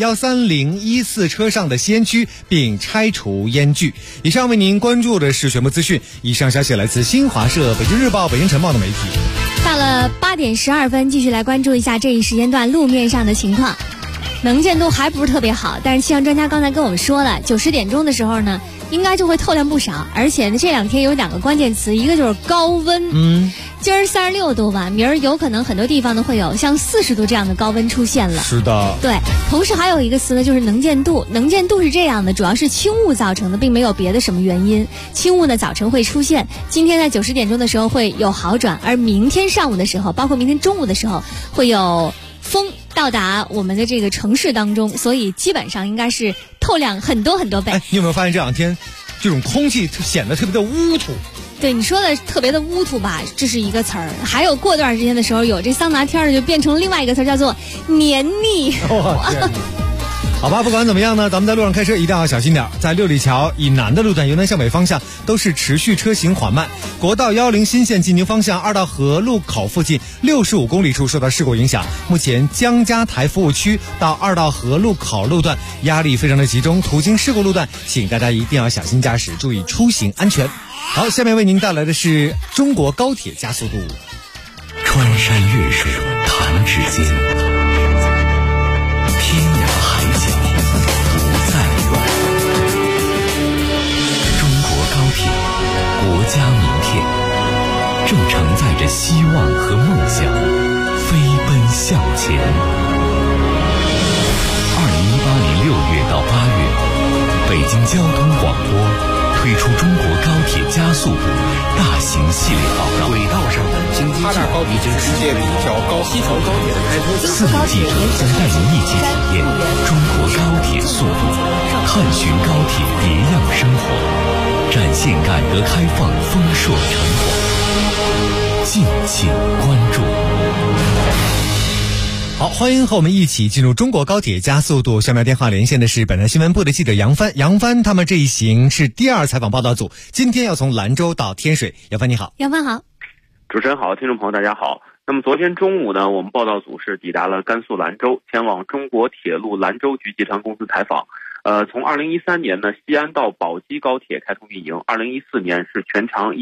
K13014车上的吸烟区，并拆除烟具。以上为您关注的是全部资讯，以上消息来自新华社、北京日报、北京晨报的媒体。 到了8点12分，继续来关注一下这一时间段路面上的情况。能见度还不是特别好，但是气象专家刚才跟我们说了，9、10点钟的时候呢，应该就会透亮不少。而且呢，这2天有2个关键词，一个就是高温。今儿36度吧，明儿有可能很多地方呢会有像40度这样的高温出现了。 是的， 对。同时还有一个词呢，就是能见度。能见度是这样的，主要是轻雾造成的，并没有别的什么原因。轻雾呢早晨会出现，今天在9、10点钟的时候会有好转，而明天上午的时候，包括明天中午的时候，会有风到达我们的这个城市当中，所以基本上应该是透亮很多很多倍。 你有没有发现这2天这种空气显得特别的乌土？ 对你说的特别的乌土吧，这是一个词儿。还有过段时间的时候，有这桑拿天儿就变成另外一个词儿，叫做黏腻。 好吧，不管怎么样呢，咱们在路上开车一定要小心点。在六里桥以南的路段，由南向北方向都是持续车行缓慢。国道110新线进宁方向二道河路口附近65公里处受到事故影响，目前江家台服务区到二道河路口路段压力非常的集中，途经事故路段，请大家一定要小心驾驶，注意出行安全。好，下面为您带来的是中国高铁加速度。 穿山越水弹指间，天涯海角不再远。中国高铁，国家名片，正承载着希望和梦想，飞奔向前。2018年6月到8月，北京交通广播推出中国高铁加速度大型系列报道，轨道上的经济计划已经世界比较高，西条高铁的开通，4名记者将带您一起体验中国高铁速度，探寻高铁别样生活，展现改革开放丰硕成果，敬请关注。 好，欢迎和我们一起进入中国高铁加速度。下面电话连线的是本台新闻部的记者杨帆。杨帆他们这一行是第2采访报道组，今天要从兰州到天水。杨帆你好。 杨帆好。 主持人好，听众朋友大家好。那么昨天中午呢，我们报道组是抵达了甘肃兰州，前往中国铁路兰州局集团公司采访。从2013年呢，西安到宝鸡高铁开通运营，2014年是全长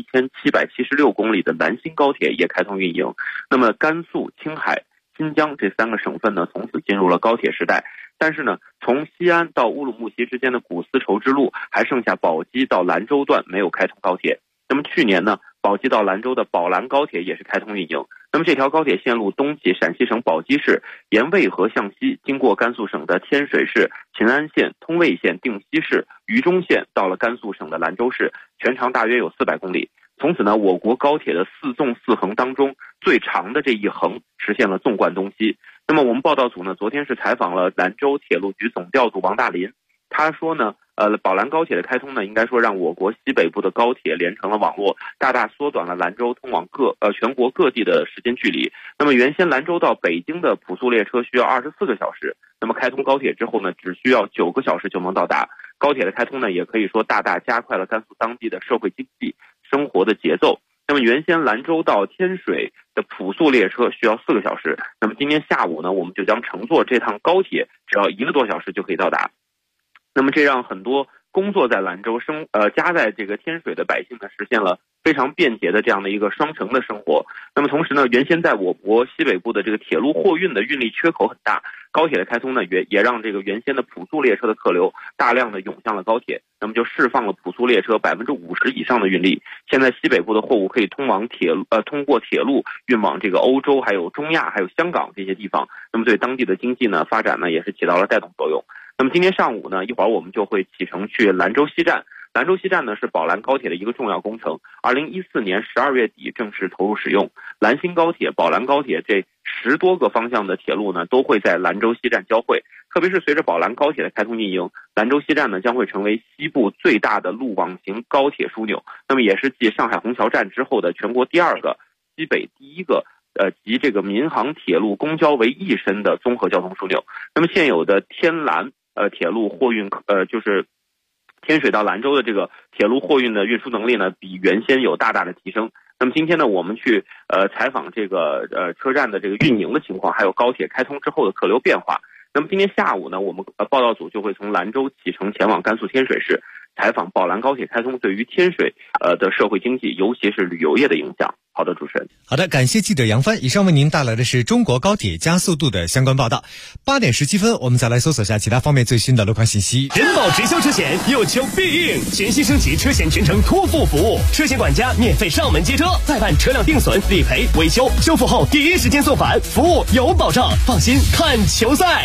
1776公里的兰新高铁也开通运营。那么甘肃、青海、新疆这3个省份呢，从此进入了高铁时代。但是呢，从西安到乌鲁木齐之间的古丝绸之路还剩下宝鸡到兰州段没有开通高铁。那么去年呢，宝鸡到兰州的宝兰高铁也是开通运营。那么这条高铁线路东起陕西省宝鸡市，沿渭河向西，经过甘肃省的天水市、秦安县、通渭县、定西市、榆中县，到了甘肃省的兰州市，全长大约有400公里。从此呢，我国高铁的4纵4横当中最长的这一横实现了纵贯东西。那么我们报道组呢，昨天是采访了兰州铁路局总调度王大林，他说呢，宝兰高铁的开通呢，应该说让我国西北部的高铁连成了网络，大大缩短了兰州通往全国各地的时间距离。那么原先兰州到北京的普速列车需要24个小时，那么开通高铁之后呢，只需要9个小时就能到达。高铁的开通呢，也可以说大大加快了甘肃当地的社会经济生活的节奏。那么原先兰州到天水的普速列车需要4个小时，那么今天下午呢，我们就将乘坐这趟高铁，只要1个多小时就可以到达。那么这让很多工作在兰州家在这个天水的百姓呢，实现了非常便捷的这样的一个双城的生活。那么同时呢，原先在我国西北部的这个铁路货运的运力缺口很大，高铁的开通呢，也让这个原先的普速列车的客流大量的涌向了高铁，那么就释放了普速列车50%以上的运力。现在西北部的货物可以通过铁路运往这个欧洲、还有中亚、还有香港这些地方，那么对当地的经济呢发展呢也是起到了带动作用。那么今天上午呢，一会儿我们就会启程去兰州西站。兰州西站呢是宝兰高铁的一个重要工程，2014年12月底正式投入使用。兰新高铁、宝兰高铁这10多个方向的铁路呢，都会在兰州西站交汇。特别是随着宝兰高铁的开通运营，兰州西站呢将会成为西部最大的路网型高铁枢纽，那么也是继上海虹桥站之后的全国第2个、西北第1个集这个民航铁路公交为一身的综合交通枢纽。那么现有的天兰铁路货运就是天水到兰州的这个铁路货运的运输能力呢，比原先有大大的提升。那么今天呢，我们去采访这个车站的这个运营的情况，还有高铁开通之后的客流变化。那么今天下午呢，我们报道组就会从兰州启程前往甘肃天水市，采访宝兰高铁开通对于天水的社会经济，尤其是旅游业的影响。好的，主持人。 好的，感谢记者杨帆。以上为您带来的是中国高铁加速度的相关报道。8点17分，我们再来搜索下其他方面最新的路况信息。 人保直销车险，有求必应，全新升级车险全程托付服务，车险管家免费上门接车，再办车辆定损、理赔、维修、修复后第一时间送返，服务有保障，放心看球赛。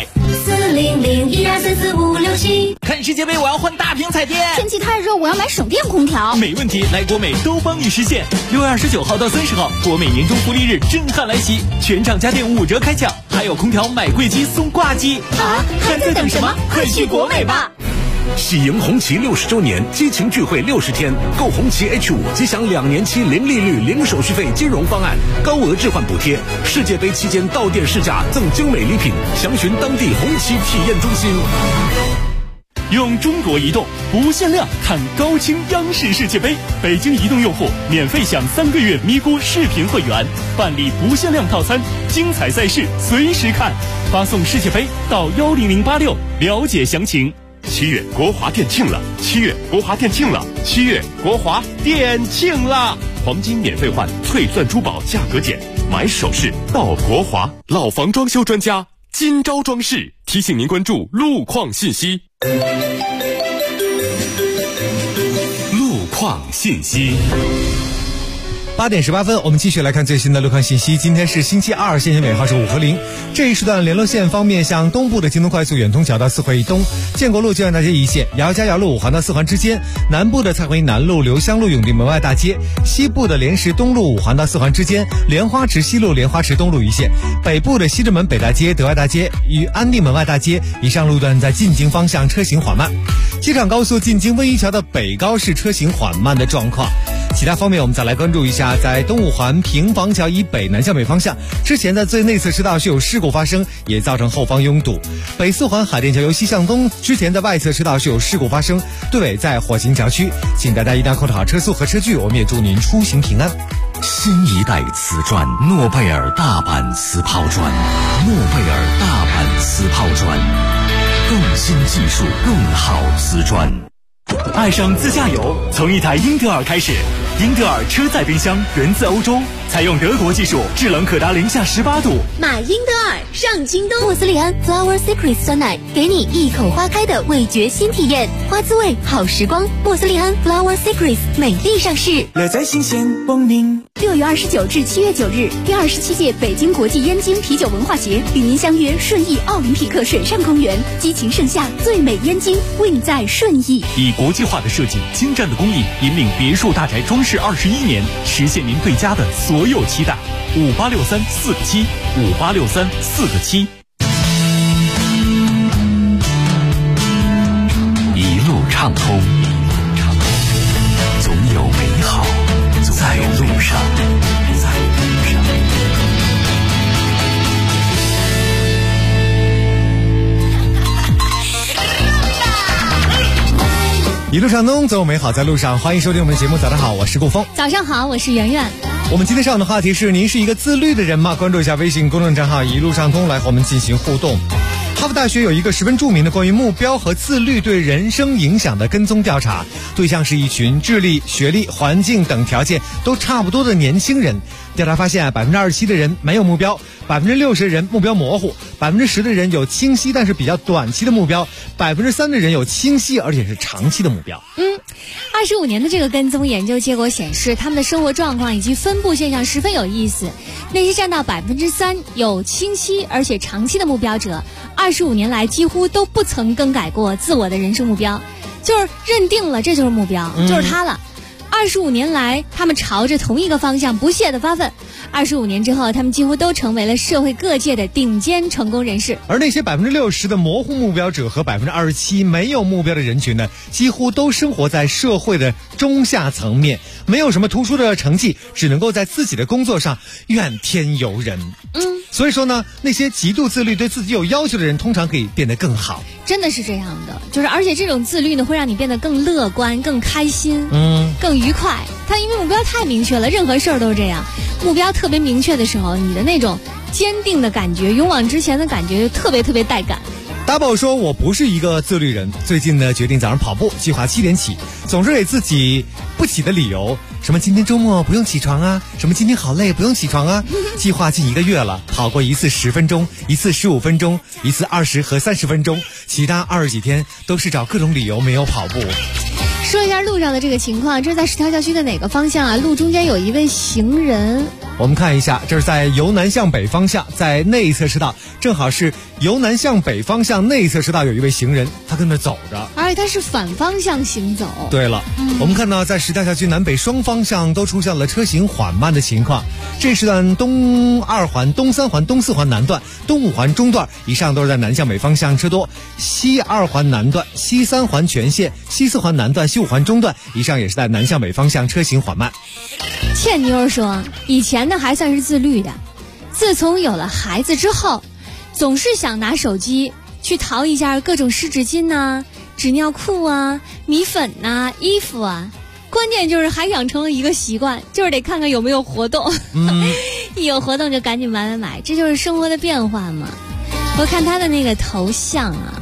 40012344567。 看世界杯我要换大屏彩电， 天气太热我要买省电空调。 没问题，来国美都帮你实现。6月29号到30号，国美年终福利日震撼来袭，全场家电5折开抢，还有空调买贵机送挂机啊！还在等什么？快去国美吧！ 喜迎红旗60周年激情聚会60天，购红旗 H5即享2年期零利率、零手续费金融方案，高额置换补贴。世界杯期间到店试驾赠精美礼品，详询当地红旗体验中心。 用中国移动不限量看高清央视世界杯，北京移动用户免费享3个月咪咕视频会员，办理不限量套餐，精彩赛事随时看。发送世界杯到10086了解详情。 7月国华店庆了，7月国华店庆了，7月国华店庆了！黄金免费换，翠钻珠宝价格减，买首饰到国华。老房装修专家金招装饰提醒您关注路况信息。 路况信息。 8点18分，我们继续来看最新的路况信息。今天是星期二，线尾号是5和0。这一时段联络线方面，向东部的京东快速远通桥到四惠东、建国路就安大街一线、姚家窑路5环到4环之间；南部的蔡回南路、刘香路永定门外大街；西部的莲石东路5环到4环之间、莲花池西路、莲花池东路一线；北部的西直门北大街、德外大街与安定门外大街以上路段在进京方向车行缓慢。机场高速进京温榆桥的北高是车行缓慢的状况。其他方面，我们再来关注一下，在东五环平房桥以北南向北方向，之前在最内侧车道是有事故发生，也造成后方拥堵。北四环海淀桥由西向东，之前在外侧车道是有事故发生，对尾在火星桥区，请大家一定要扣好车速和车距，我们也祝您出行平安。 新一代瓷砖，诺贝尔大阪瓷抛砖，诺贝尔大阪瓷抛砖，更新技术，更好瓷砖。 爱上自驾游，从一台英特尔开始。英特尔车载冰箱源自欧洲，采用德国技术，制冷可达零下18度。 买英特尔上京东。莫斯利安 Flower Secrets 酸奶，给你一口花开的味觉新体验，花滋味好时光。莫斯利安 Flower Secrets 美丽上市， 乐在新鲜光明。 6月29至7月9日，第27届北京国际燕京啤酒文化节与您相约顺义奥林匹克水上公园，激情盛夏，最美燕京韵在顺义。 以国际化的设计、精湛的工艺，引领别墅大宅装饰21年，实现您对家的所有期待。5863-4个7，5863-4个7。 一路畅通，总有美好在路上。 一路畅通，总有美好在路上。欢迎收听我们的节目，早上好，我是顾峰。 早上好，我是圆圆。 我们今天上的话题是：您是一个自律的人吗？关注一下微信公众账号一路畅通，来和我们进行互动。哈佛大学有一个十分著名的关于目标和自律对人生影响的跟踪调查，对象是一群智力、学历、环境等条件都差不多的年轻人。调查发现，27%的人没有目标，60%的人目标模糊，10%的人有清晰但是比较短期的目标，3%的人有清晰而且是长期的目标。 25年的这个跟踪研究结果显示，他们的生活状况以及分布现象十分有意思。那些占到3%有清晰而且长期的目标者，25年来几乎都不曾更改过自我的人生目标，就是认定了这就是目标，就是它了。25年来，他们朝着同一个方向不懈地发奋。25年之后，他们几乎都成为了社会各界的顶尖成功人士。 而那些60%的模糊目标者和27%没有目标的人群呢，几乎都生活在社会的中下层面，没有什么突出的成绩，只能够在自己的工作上怨天尤人。所以说呢，那些极度自律、对自己有要求的人，通常可以变得更好。 真的是这样的，就是而且这种自律呢，会让你变得更乐观、更开心、更愉快。他因为目标太明确了，任何事儿都是这样。目标特别明确的时候，你的那种坚定的感觉、勇往直前的感觉，就特别带感。 大宝说：“我不是一个自律人，最近呢决定早上跑步，计划7点起，总是给自己不起的理由，什么今天周末不用起床啊，什么今天好累不用起床啊。计划近1个月了，跑过一次10分钟，一次15分钟，一次20和30分钟，其他20几天都是找各种理由没有跑步。” 说一下路上的这个情况，这是在10条教区的哪个方向啊？路中间有一位行人。 我们看一下，这是在由南向北方向，在内侧车道，正好是由南向北方向内侧车道有一位行人，他跟那走着， 而且他是反方向行走。 对了，我们看到在石碇校区南北双方向都出现了车行缓慢的情况。这时段东2环、东3环、东4环南段、东5环中段以上都是在南向北方向车多，西2环南段、西3环全线、西4环南段、西5环中段以上也是在南向北方向车行缓慢。 倩妞说，以前呢还算是自律的，自从有了孩子之后，总是想拿手机去淘一下各种湿纸巾啊、纸尿裤啊、米粉啊、衣服啊，关键就是还养成了一个习惯，就是得看看有没有活动。一有活动就赶紧买，这就是生活的变化嘛。我看他的那个头像啊，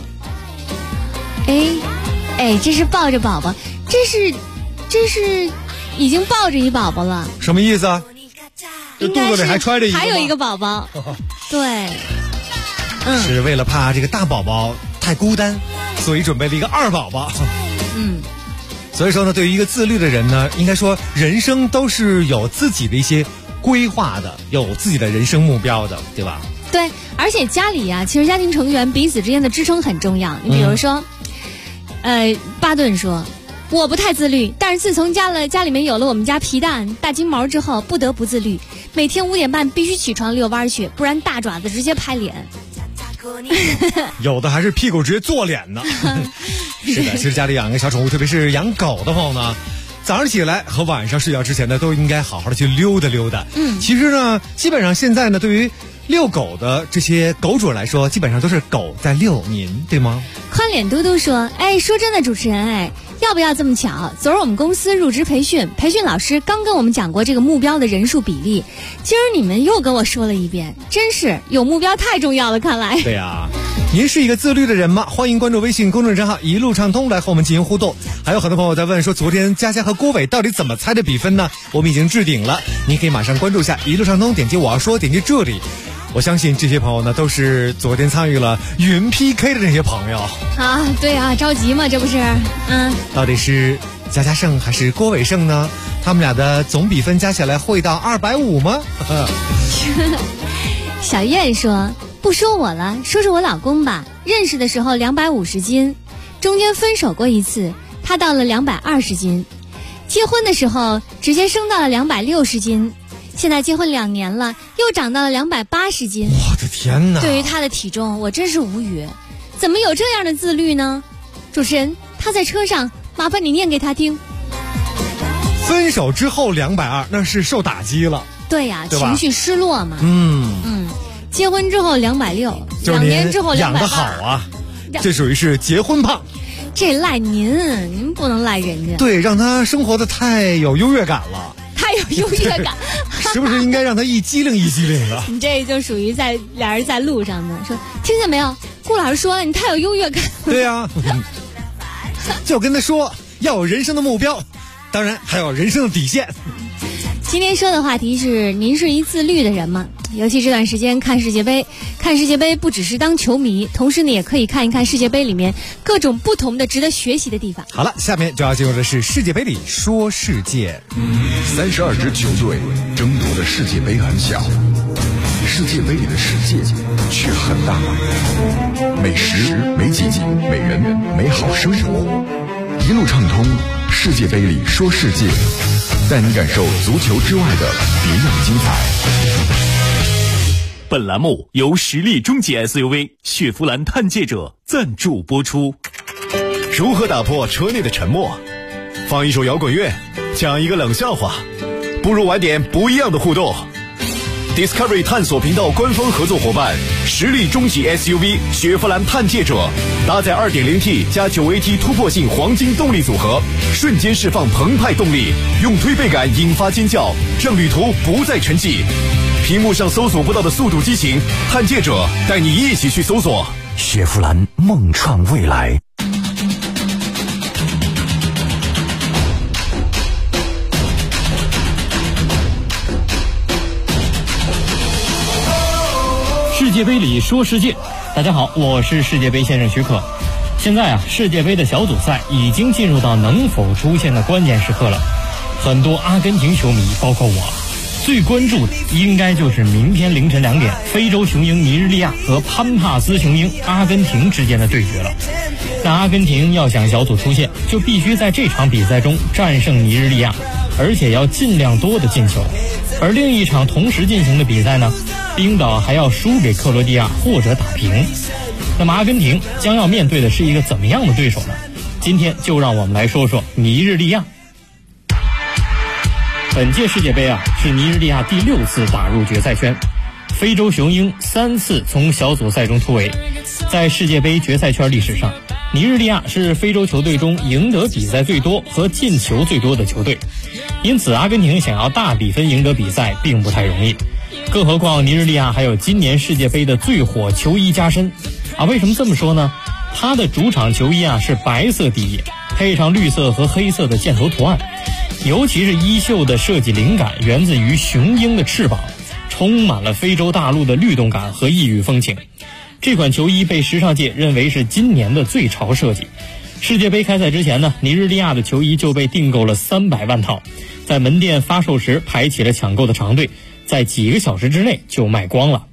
哎，这是抱着宝宝，这是已经抱着一宝宝了。 什么意思啊？这肚子里还揣着一个， 还有一个宝宝。对， 是为了怕这个大宝宝太孤单，所以准备了一个2宝宝。所以说呢，对于一个自律的人呢，应该说人生都是有自己的一些规划的，有自己的人生目标的，对吧？ 对，而且家里啊，其实家庭成员彼此之间的支撑很重要。你比如说，巴顿说，我不太自律，但是自从家里面有了我们家皮蛋、大金毛之后，不得不自律，每天5点半必须起床遛弯去，不然大爪子直接拍脸。 有的还是屁股直接坐脸呢。是的，其实家里养一个小宠物，特别是养狗的朋友呢，早上起来和晚上睡觉之前呢，都应该好好的去溜达溜达。其实呢，基本上现在呢，对于遛狗的这些狗主人来说，基本上都是狗在遛您，对吗？ 宽脸嘟嘟说，说真的，主持人，要不要这么巧？昨儿我们公司入职培训老师刚跟我们讲过这个目标的人数比例，今儿你们又跟我说了一遍，真是有目标太重要了，看来。 对呀，您是一个自律的人吗？欢迎关注微信公众账号一路畅通来和我们进行互动。还有很多朋友在问说，昨天佳佳和郭伟到底怎么猜的比分呢？我们已经置顶了，您可以马上关注一下一路畅通，点击我要说，点击这里。我相信这些朋友呢，都是昨天参与了云 PK 的这些朋友啊。对啊，着急嘛，这不是？ 到底是佳佳胜还是郭伟胜呢？他们俩的总比分加起来会到250吗？ 小燕说，不说我了，说说我老公吧。认识的时候250斤，中间分手过一次，他到了220斤，结婚的时候直接升到了260斤。现在结婚2年了，又长到了280斤。 我的天哪！ 对于他的体重，我真是无语，怎么有这样的自律呢？主持人，他在车上，麻烦你念给他听。 分手之后220，那是受打击了。 对呀，情绪失落嘛。结婚之后260，2年之后280。 养得好啊，这属于是结婚胖。 这赖您不能赖人家。 对，让他生活的太有优越感了。 太有优越感， 是不是应该让他一激灵一激灵的？ 你这就属于俩人在路上呢，说听见没有？顾老师说了，你太有优越感。 对呀，就跟他说要有人生的目标，当然还有人生的底线。 今天说的话题是：您是一自律的人吗？尤其这段时间看世界杯不只是当球迷，同时呢也可以看一看世界杯里面各种不同的值得学习的地方。 好了，下面就要进入的是世界杯里说世界。 32支球队争夺的世界杯很小，世界杯里的世界却很大。美食、美景、美人、美好生活，一路畅通。世界杯里说世界，带你感受足球之外的别样精彩。 本栏目由实力中级 SUV 雪佛兰探界者赞助播出。 如何打破车内的沉默？放一首摇滚乐，讲一个冷笑话，不如玩点不一样的互动。Discovery 探索频道官方合作伙伴，实力中级 SUV 雪佛兰探界者，搭载 2.0T 加 9AT 突破性黄金动力组合，瞬间释放澎湃动力，用推背感引发尖叫，让旅途不再沉寂。屏幕上搜索不到的速度激情，探界者带你一起去搜索。 雪佛兰梦创未来。 世界杯里说世界，大家好，我是世界杯先生许可。现在世界杯的小组赛已经进入到能否出线的关键时刻了。很多阿根廷球迷，包括我， 最关注的应该就是明天凌晨2点，非洲雄鹰尼日利亚和潘帕斯雄鹰阿根廷之间的对决了。那阿根廷要想小组出线，就必须在这场比赛中战胜尼日利亚，而且要尽量多的进球。而另一场同时进行的比赛呢，冰岛还要输给克罗地亚或者打平。那么阿根廷将要面对的是一个怎么样的对手呢？今天就让我们来说说尼日利亚。本届世界杯是尼日利亚第6次打入决赛圈，非洲雄鹰3次从小组赛中突围。在世界杯决赛圈历史上，尼日利亚是非洲球队中赢得比赛最多和进球最多的球队，因此阿根廷想要大比分赢得比赛并不太容易。更何况尼日利亚还有今年世界杯的最火球衣加身为什么这么说呢？它的主场球衣是白色底液，配上绿色和黑色的箭头图案，尤其是衣袖的设计灵感源自于雄鹰的翅膀，充满了非洲大陆的律动感和异域风情。这款球衣被时尚界认为是今年的最潮设计。世界杯开赛之前呢，尼日利亚的球衣就被订购了300万套，在门店发售时排起了抢购的长队，在几个小时之内就卖光了。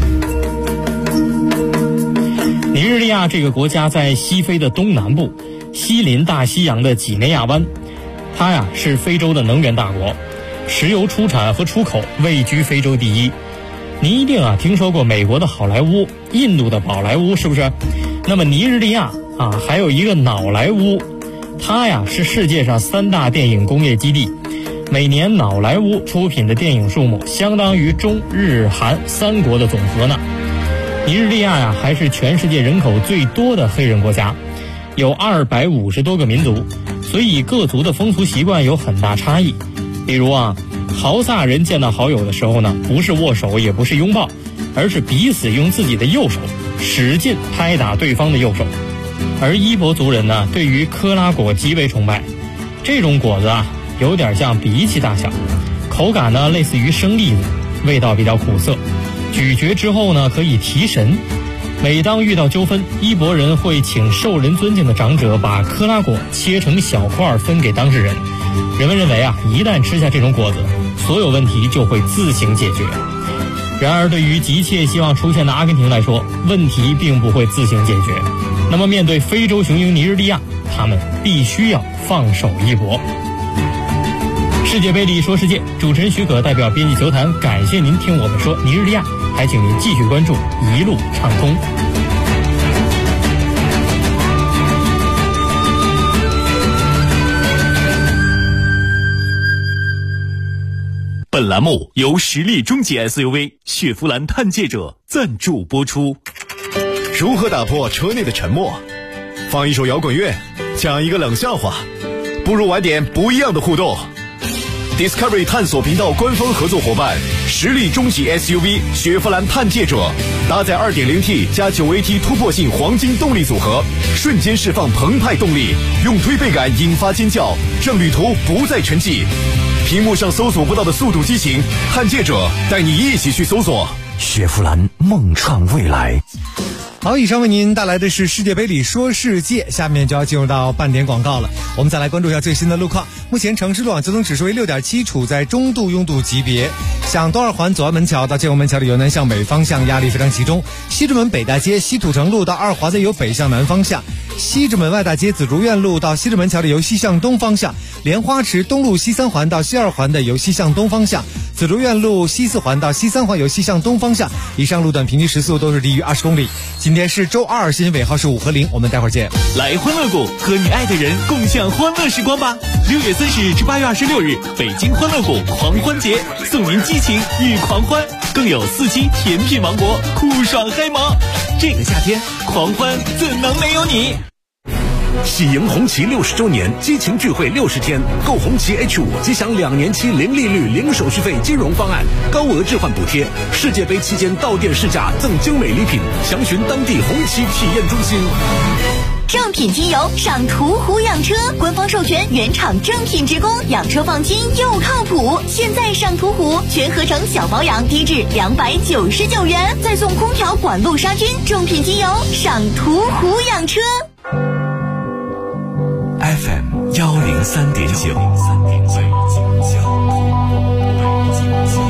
尼日利亚这个国家在西非的东南部，西临大西洋的几内亚湾。它是非洲的能源大国，石油出产和出口位居非洲第一。您一定听说过美国的好莱坞，印度的宝莱坞，是不是？那么尼日利亚还有一个脑莱坞，它是世界上3大电影工业基地，每年脑莱坞出品的电影数目相当于中日韩3国的总和呢。尼日利亚还是全世界人口最多的黑人国家，有250多个民族，所以各族的风俗习惯有很大差异。比如豪萨人见到好友的时候呢，不是握手也不是拥抱，而是彼此用自己的右手使劲拍打对方的右手。而伊博族人呢，对于科拉果极为崇拜，这种果子有点像荸荠大小，口感呢类似于生栗子，味道比较苦涩，咀嚼之后呢可以提神。每当遇到纠纷，伊博人会请受人尊敬的长者把科拉果切成小块分给当事人。人们认为一旦吃下这种果子，所有问题就会自行解决。然而对于急切希望出现的阿根廷来说，问题并不会自行解决。那么面对非洲雄鹰尼日利亚，他们必须要放手一搏。世界杯里说世界，主持人许可代表编辑球坛感谢您听我们说尼日利亚，还请您继续关注一路畅通。 本栏目由实力中级 SUV 雪佛兰探界者赞助播出。 如何打破车内的沉默？放一首摇滚乐，讲一个冷笑话，不如玩点不一样的互动。Discovery 探索频道官方合作伙伴，实力中级 SUV 雪佛兰探界者，搭载 2.0T 加 9AT 突破性黄金动力组合，瞬间释放澎湃动力，用推背感引发尖叫，让旅途不再沉寂。屏幕上搜索不到的速度激情，探界者带你一起去搜索。 雪佛兰梦创未来。 好，以上为您带来的是世界杯里说世界，下面就要进入到半点广告了。我们再来关注一下最新的路况。目前城市路网交通指数为 6.7， 处在中度拥堵级别。向东二环左安门桥到建国门桥的由南向北方向压力非常集中。西直门北大街西土城路到二华的由北向南方向。西直门外大街紫竹院路到西直门桥的由西向东方向。莲花池东路西3环到西2环的由西向东方向。紫竹院路西4环到西3环由西向东方向。以上路段平均时速都是低于20公里。今天是周二，时间尾号是5和0，我们待会儿见。 来欢乐谷和你爱的人共享欢乐时光吧！6月30日至8月26日，北京欢乐谷狂欢节，送您激情与狂欢，更有4期甜品王国酷爽嗨萌。这个夏天，狂欢怎能没有你？ 喜迎红旗60周年，激情聚会60天，购红旗 H5 即享2年期零利率、零手续费金融方案，高额置换补贴。世界杯期间到店试驾赠精美礼品，详询当地红旗体验中心。 正品机油上途虎养车，官方授权原厂正品直供，养车放心又靠谱。现在上途虎全合成小保养低至299元，再送空调管路杀菌。正品机油上途虎养车。 FM 103.9。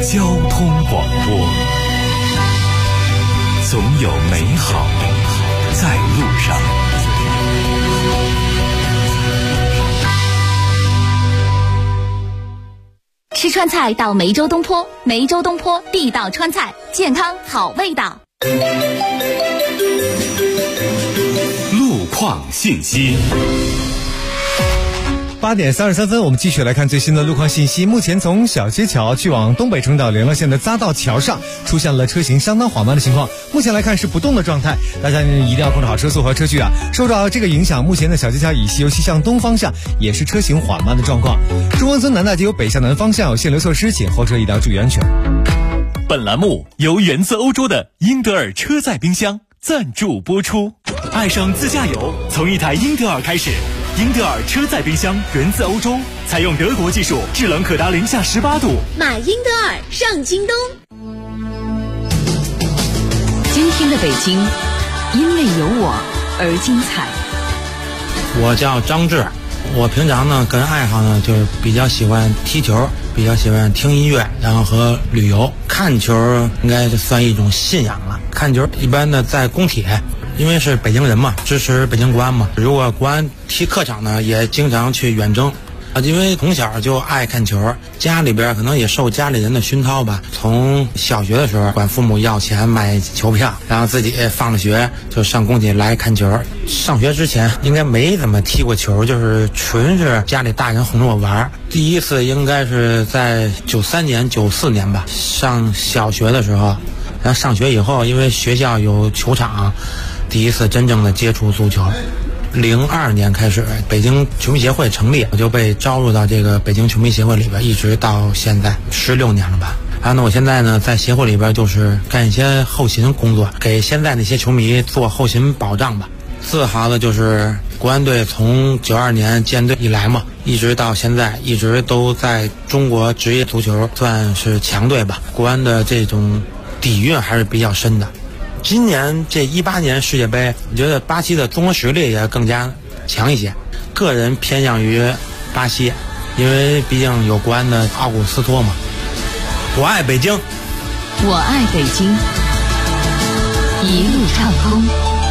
交通广播，总有美好在路上。 吃川菜到梅州东坡，梅州东坡地道川菜，健康好味道。 路况信息。 8点33分，我们继续来看最新的路况信息。目前从小街桥去往东北冲到联络线的匝道桥上出现了车行相当缓慢的情况，目前来看是不动的状态，大家一定要控制好车速和车距啊。受到这个影响，目前的小街桥以西，尤其向东方向也是车行缓慢的状况。中关村南大街由北向南方向有限流措施，请后车一定要注意安全。 本栏目由源自欧洲的英德尔车载冰箱赞助播出。爱上自驾游，从一台英德尔开始。英德尔车载冰箱源自欧洲，采用德国技术，制冷可达-18度。 买英德尔上京东。 今天的北京，因为有我而精彩。 我叫张志，我平常呢个人爱好呢就是比较喜欢踢球，比较喜欢听音乐，然后和旅游。看球应该就算一种信仰了。看球一般的在工体。因为是北京人嘛，支持北京国安嘛。如果国安踢客场呢，也经常去远征。因为从小就爱看球，家里边可能也受家里人的熏陶吧。从小学的时候管父母要钱买球票，然后自己放了学就上工体来看球。上学之前应该没怎么踢过球，就是纯是家里大人哄着我玩。第一次应该是在93年、94年吧，上小学的时候。然后上学以后，因为学校有球场，第一次真正的接触足球。02年开始，北京球迷协会成立，我就被招入到这个北京球迷协会里边，一直到现在16年了吧。然后呢，我现在呢在协会里边就是干一些后勤工作，给现在那些球迷做后勤保障吧。自豪的就是国安队从92年建队以来嘛，一直到现在，一直都在中国职业足球算是强队吧。国安的这种底蕴还是比较深的。今年这18年世界杯，我觉得巴西的综合实力也更加强一些，个人偏向于巴西，因为毕竟有国安的奥古斯托嘛。我爱北京， 我爱北京，一路畅通。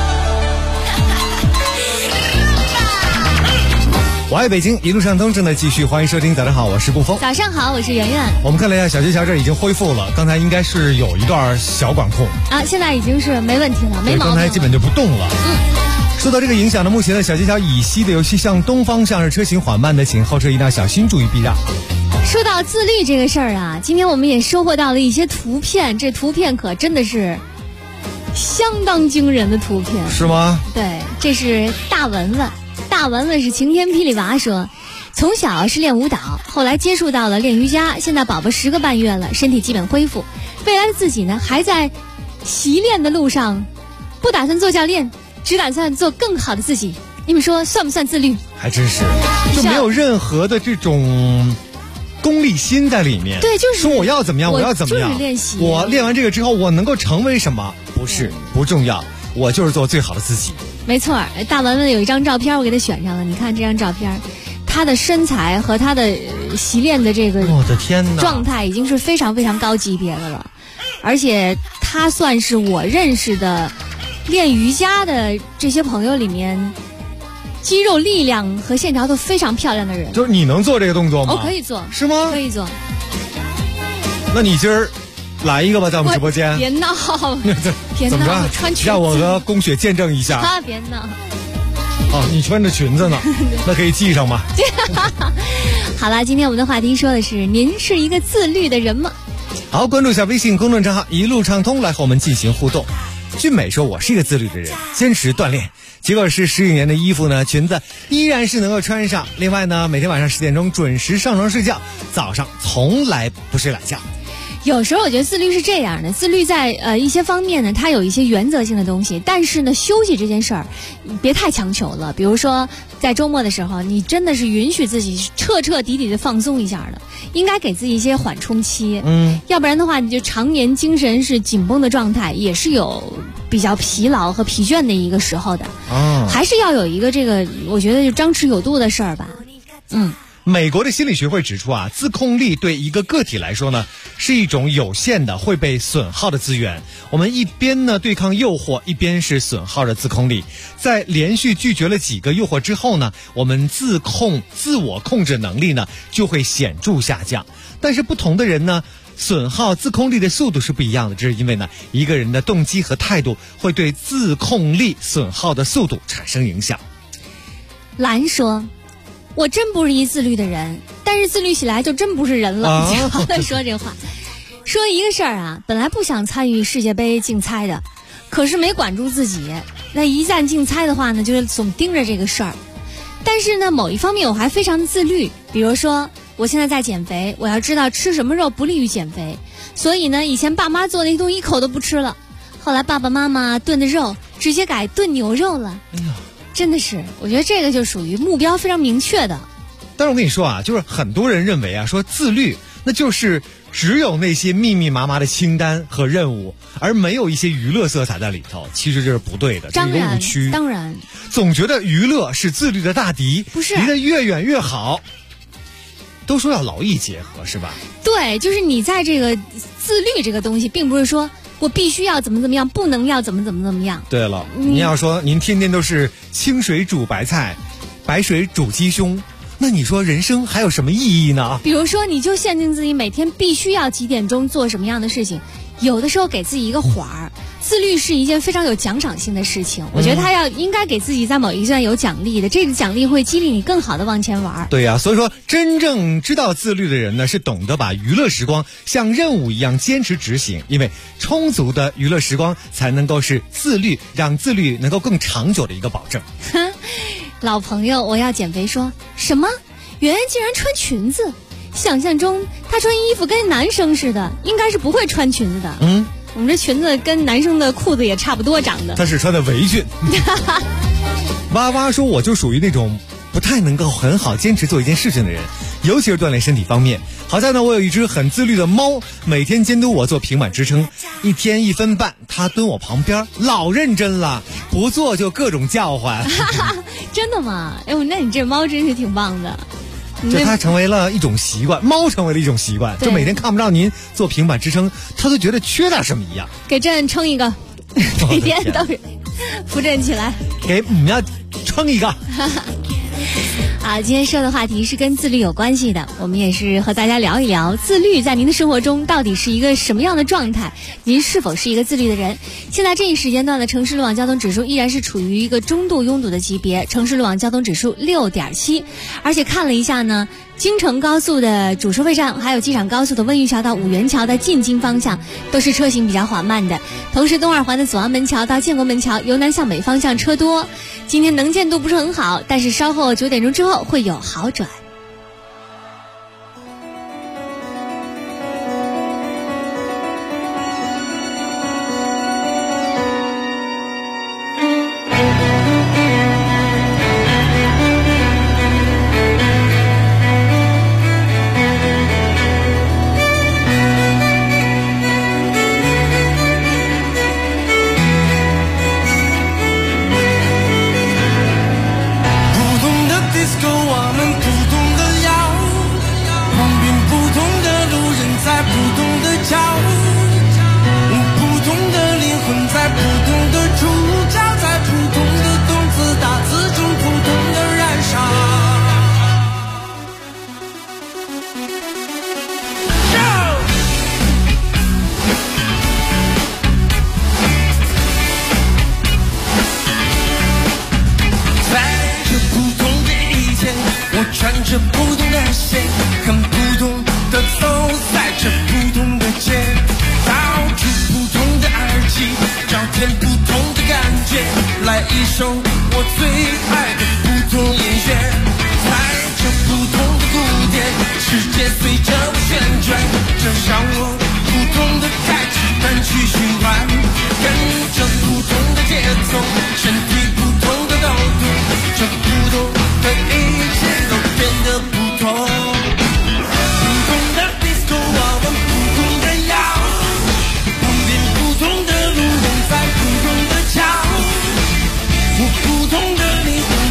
我爱北京，一路上通正在继续，欢迎收听。早上好，我是顾峰。 早上好，我是圆圆。 我们看了一下小街桥这已经恢复了，刚才应该是有一段小管控啊，现在已经是没问题了，没毛病了。 刚才基本就不动了。受到这个影响呢，目前的小街桥以西的，尤其向东方向是车行缓慢的，请后车一定要小心，注意避让。 说到自律这个事儿啊，今天我们也收获到了一些图片，这图片可真的是相当惊人的图片， 是吗？ 对，这是大文文。大文文是晴天霹雳娃说，从小是练舞蹈，后来接触到了练瑜伽，现在宝宝10个半月了，身体基本恢复。未来的自己呢，还在习练的路上，不打算做教练，只打算做更好的自己。你们说算不算自律？ 还真是，就没有任何的这种功利心在里面。 对，就是说我要怎么样，我要怎么样。 就是练习。 我练完这个之后，我能够成为什么？不是，不重要。我就是做最好的自己。 没错，大文文有一张照片我给他选上了，你看这张照片，他的身材和他的习练的这个我的天哪状态已经是非常非常高级别的了，而且他算是我认识的练瑜伽的这些朋友里面肌肉力量和线条都非常漂亮的人。 就是你能做这个动作吗？ 可以做。 是吗？ 可以做。 那你今儿来一个吧，在我们直播间。 别闹，别怎么闹， 着？ 穿裙子让我和宫雪见证一下。 啊，别闹。 哦，你穿着裙子呢，那可以系上吗？ 好了，今天我们的话题说的是，您是一个自律的人吗？ 好，关注一下微信公众账号一路畅通，来和我们进行互动。俊美说，我是一个自律的人，坚持锻炼，结果是10几年的衣服呢，裙子依然是能够穿上。另外呢，每天晚上10点钟准时上床睡觉，早上从来不睡懒觉。 有时候我觉得自律是这样的，自律在一些方面呢，它有一些原则性的东西，但是呢，休息这件事儿别太强求了。比如说在周末的时候，你真的是允许自己彻底的放松一下的，应该给自己一些缓冲期。要不然的话，你就常年精神是紧绷的状态，也是有比较疲劳和疲倦的一个时候的。还是要有一个这个，我觉得就张弛有度的事儿吧。 美国的心理学会指出啊，自控力对一个个体来说呢，是一种有限的会被损耗的资源。我们一边呢对抗诱惑，一边是损耗着自控力。在连续拒绝了几个诱惑之后呢，我们自我控制能力呢就会显著下降。但是不同的人呢，损耗自控力的速度是不一样的，这是因为呢，一个人的动机和态度会对自控力损耗的速度产生影响。 兰说，我真不是一自律的人，但是自律起来就真不是人了。说这话，说一个事儿啊，本来不想参与世界杯竞猜的，可是没管住自己，那一旦竞猜的话呢，就是总盯着这个事儿。但是呢，某一方面我还非常的自律，比如说我现在在减肥，我要知道吃什么肉不利于减肥，所以呢，以前爸妈做的东西一口都不吃了，后来爸爸妈妈炖的肉直接改炖牛肉了。真的是，我觉得这个就属于目标非常明确的。 但是我跟你说啊，就是很多人认为啊，说自律那就是只有那些密密麻麻的清单和任务，而没有一些娱乐色彩在里头。其实这是不对的，这是一个误区。 当然， 总觉得娱乐是自律的大敌， 不是， 离得越远越好。都说要劳逸结合，是吧？ 对，就是你在这个自律这个东西，并不是说我必须要怎么样，不能要怎么样。 对了，您要说您天天都是清水煮白菜，白水煮鸡胸，那你说人生还有什么意义呢？ 比如说，你就限定自己每天必须要几点钟做什么样的事情，有的时候给自己一个环儿。自律是一件非常有奖赏性的事情，我觉得他应该给自己在某一段有奖励的，这个奖励会激励你更好的往前玩。 对呀，所以说真正知道自律的人呢，是懂得把娱乐时光像任务一样坚持执行，因为充足的娱乐时光才能够是自律，让自律能够更长久的一个保证。 老朋友，我要减肥说什么？圆圆竟然穿裙子，想象中她穿衣服跟男生似的，应该是不会穿裙子的。我们这裙子跟男生的裤子也差不多长的。 他是穿的围裙。哇哇说，我就属于那种不太能够很好坚持做一件事情的人，尤其是锻炼身体方面。好在呢，我有一只很自律的猫，每天监督我做平板支撑，1天1分半，它蹲我旁边，老认真了，不做就各种叫唤。 真的吗？哎呦，那你这猫真是挺棒的。 就它成为了一种习惯，猫成为了一种习惯，就每天看不到您做平板支撑，它都觉得缺点什么一样。 给朕撑一个，每天都是扶朕起来， 给你们要撑一个。 好，今天说的话题是跟自律有关系的，我们也是和大家聊一聊自律在您的生活中到底是一个什么样的状态，您是否是一个自律的人。现在这一时间段的城市路网交通指数依然是处于一个中度拥堵的级别，城市路网交通指数6.7，而且看了一下呢，京承高速的主收费站，还有机场高速的温榆桥到五元桥的进京方向都是车行比较缓慢的，同时东二环的左安门桥到建国门桥由南向北方向车多，今天能见度不是很好，但是稍后9点钟之后会有好转。 穿着不同的鞋，很不同的走在这不同的街，掏出不同的耳机，找点不同的感觉，来一首我最爱的不同音乐，踩着不同的鼓点，世界随着我旋转，这让我不同的开启单曲循环，跟着不同的节奏，身体不同的抖动，这不同的一切都变得不同，不同的 disco 我们不同的摇，旁边不同的路人在不同的桥，我不同的灵魂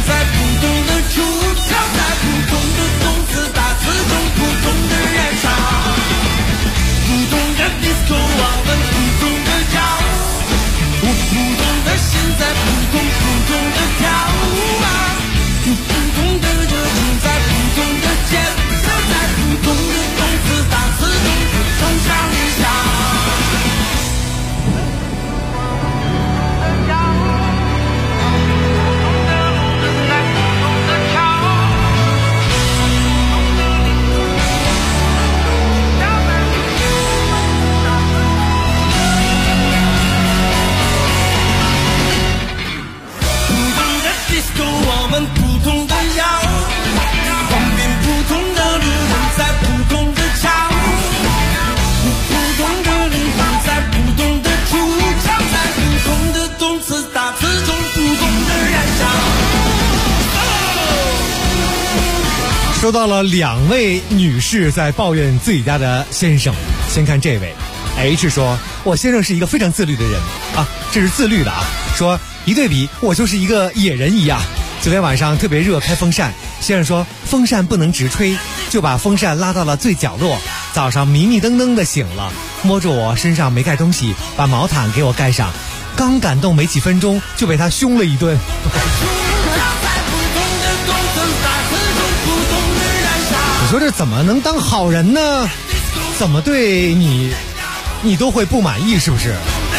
收到了2位女士在抱怨自己家的先生。先看这位 H 说，我先生是一个非常自律的人啊，这是自律的啊。说一对比，我就是一个野人一样。昨天晚上特别热，开风扇，先生说风扇不能直吹，就把风扇拉到了最角落。早上迷迷瞪瞪的醒了，摸着我身上没盖东西，把毛毯给我盖上，刚感动没几分钟就被他凶了一顿。你说这怎么能当好人呢？怎么对你都会不满意，是不是？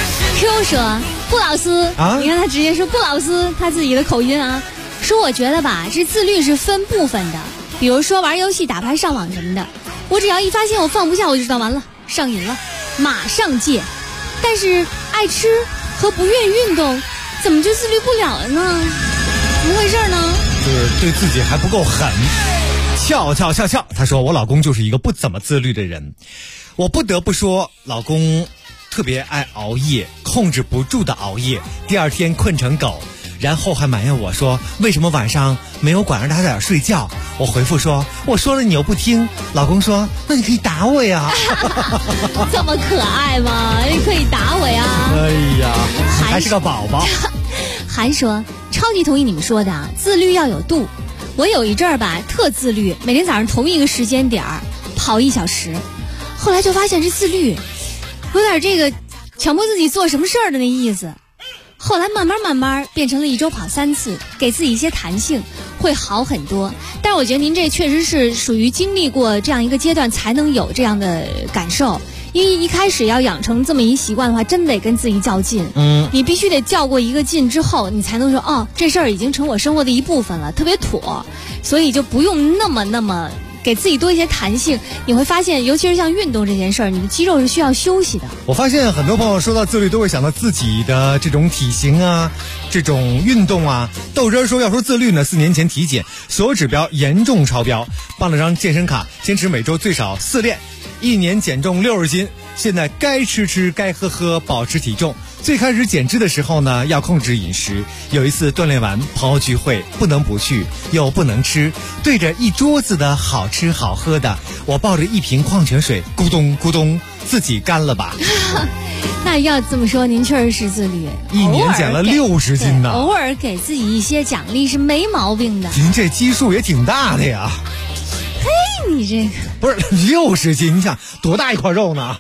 Q 说布老师啊，你看他直接说布老师，他自己的口音啊，说我觉得吧，这自律是分部分的，比如说玩游戏、打牌、上网什么的，我只要一发现我放不下，我就知道完了，上瘾了，马上戒。但是爱吃和不愿意运动，怎么就自律不了了呢？怎么回事呢？ 就是对自己还不够狠。翘，他说我老公就是一个不怎么自律的人，我不得不说，老公特别爱熬夜，控制不住的熬夜，第二天困成狗，然后还埋怨我说为什么晚上没有管让他早点睡觉。我回复说我说了你又不听，老公说那你可以打我呀。 这么可爱吗？你可以打我呀。 哎呀，还是个宝宝。 韩说超级同意你们说的啊，自律要有度。我有一阵儿吧特自律，每天早上同一个时间点跑1小时，后来就发现这自律有点这个强迫自己做什么事儿的那意思，后来慢慢变成了1周跑3次，给自己一些弹性会好很多。但是我觉得您这确实是属于经历过这样一个阶段才能有这样的感受，因为一开始要养成这么一习惯的话，真得跟自己较劲。你必须得较过一个劲之后，你才能说哦，这事儿已经成我生活的一部分了，特别妥。所以就不用那么给自己多一些弹性。你会发现，尤其是像运动这件事儿，你的肌肉是需要休息的。 我发现很多朋友说到自律都会想到自己的这种体型啊，这种运动啊。豆汁说要说自律呢，4年前体检，所有指标严重超标，办了张健身卡，坚持每周最少4练，1年减重60斤。现在该吃该喝，保持体重。最开始减脂的时候呢，要控制饮食。有一次锻炼完，朋友聚会，不能不去，又不能吃，对着一桌子的好吃好喝的，我抱着一瓶矿泉水，咕咚咕咚，自己干了吧。 那要这么说，您确实是自律 ，1年减了60斤呢。 偶尔给自己一些奖励是没毛病的。 您这基数也挺大的呀。 嘿，你这个不是60斤，你想多大一块肉呢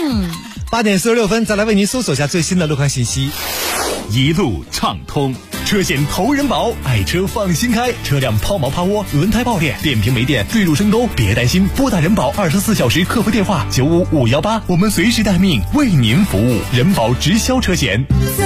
？8点46分，再来为您搜索下最新的路况信息。 一路畅通，车险投人保，爱车放心开，车辆抛锚趴窝、轮胎爆裂、电瓶没电、坠入深沟，别担心，拨打人保24小时客服电话95518，我们随时待命，为您服务。人保直销车险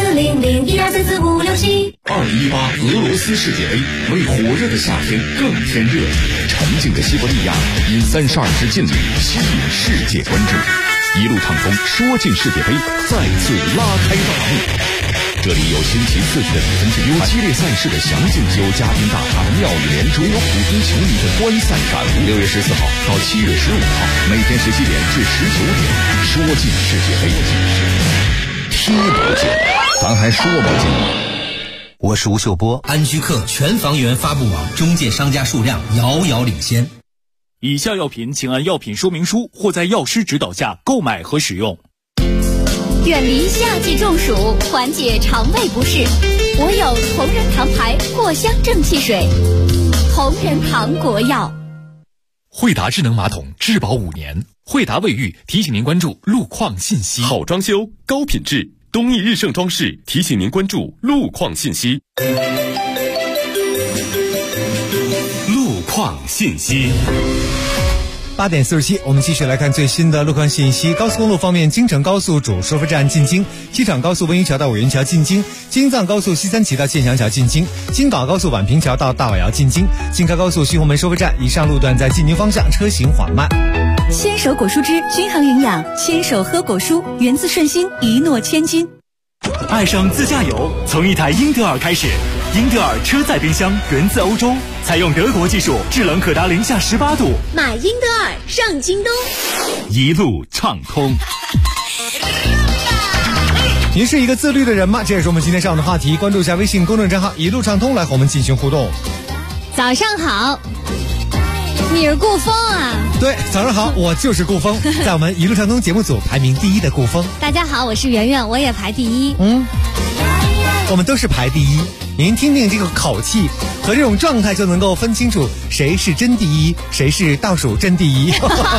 4001244567218。 俄罗斯世界杯为火热的夏天更添热情，沉静的西伯利亚因32支劲旅吸引世界关注。一路畅通，说进世界杯再次拉开大幕。这里有新奇刺激的比分竞有激烈赛事的详尽，有嘉宾大咖的妙语连珠，有普通球迷的观赛感悟。6月14号到7月15号，每天17点至19点，说进世界杯，踢不进，咱还说不进吗？ 我是吴秀波，安居客全房源发布网中介商家数量遥遥领先。 以下药品请按药品说明书或在药师指导下购买和使用。 远离夏季中暑，缓解肠胃不适，我有同仁堂牌藿香正气水。同仁堂国药。 惠达智能马桶质保5年，惠达卫浴提醒您关注路况信息。 好装修，高品质，东义日盛装饰提醒您关注路况信息。路况信息。 8点47，我们继续来看最新的路况信息。高速公路方面，京承高速主收费站进京，机场高速温榆桥到五云桥进京，京藏高速西三旗到建祥桥进京，京港高速宛平桥到大瓦窑进京，京开高速徐洪门收费站以上路段在进京方向车行缓慢。 牵手果蔬汁均衡营养，牵手喝果蔬，源自顺心，一诺千金。 爱上自驾游，从一台英特尔开始。英特尔车载冰箱源自欧洲，采用德国技术，制冷可达零下18度。 买英特尔上京东。 一路畅通。 您是一个自律的人吗？这也是我们今天上午的话题。关注一下微信公众账号一路畅通，来和我们进行互动。 早上好。 你是顾风啊？ 对，早上好，我就是顾风，在我们一路畅通节目组排名第1的顾风。 大家好，我是圆圆，我也排第1。 我们都是排第1。您听听这个口气和这种状态，就能够分清楚谁是真第1，谁是倒数真第1。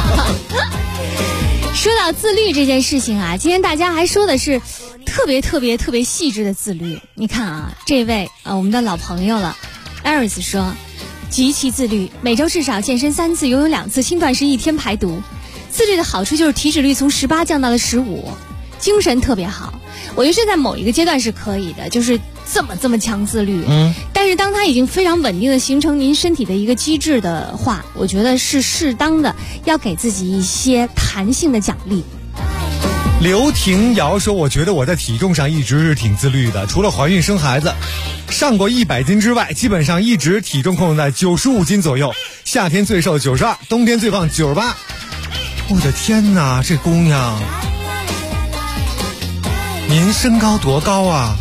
说到自律这件事情啊，今天大家还说的是特别细致的自律。你看啊，这位我们的老朋友了，艾瑞斯说，极其自律，每周至少健身3次，游泳2次，轻断食1天排毒。自律的好处就是体脂率从18降到了15，精神特别好。我觉得在某一个阶段是可以的，就是这么强自律。但是当它已经非常稳定的形成您身体的一个机制的话，我觉得是适当的要给自己一些弹性的奖励。 刘婷瑶说，我觉得我在体重上一直是挺自律的，除了怀孕生孩子上过100斤之外，基本上一直体重控制在95斤左右，夏天最瘦92，冬天最胖98。我的天哪，这姑娘您身高多高啊？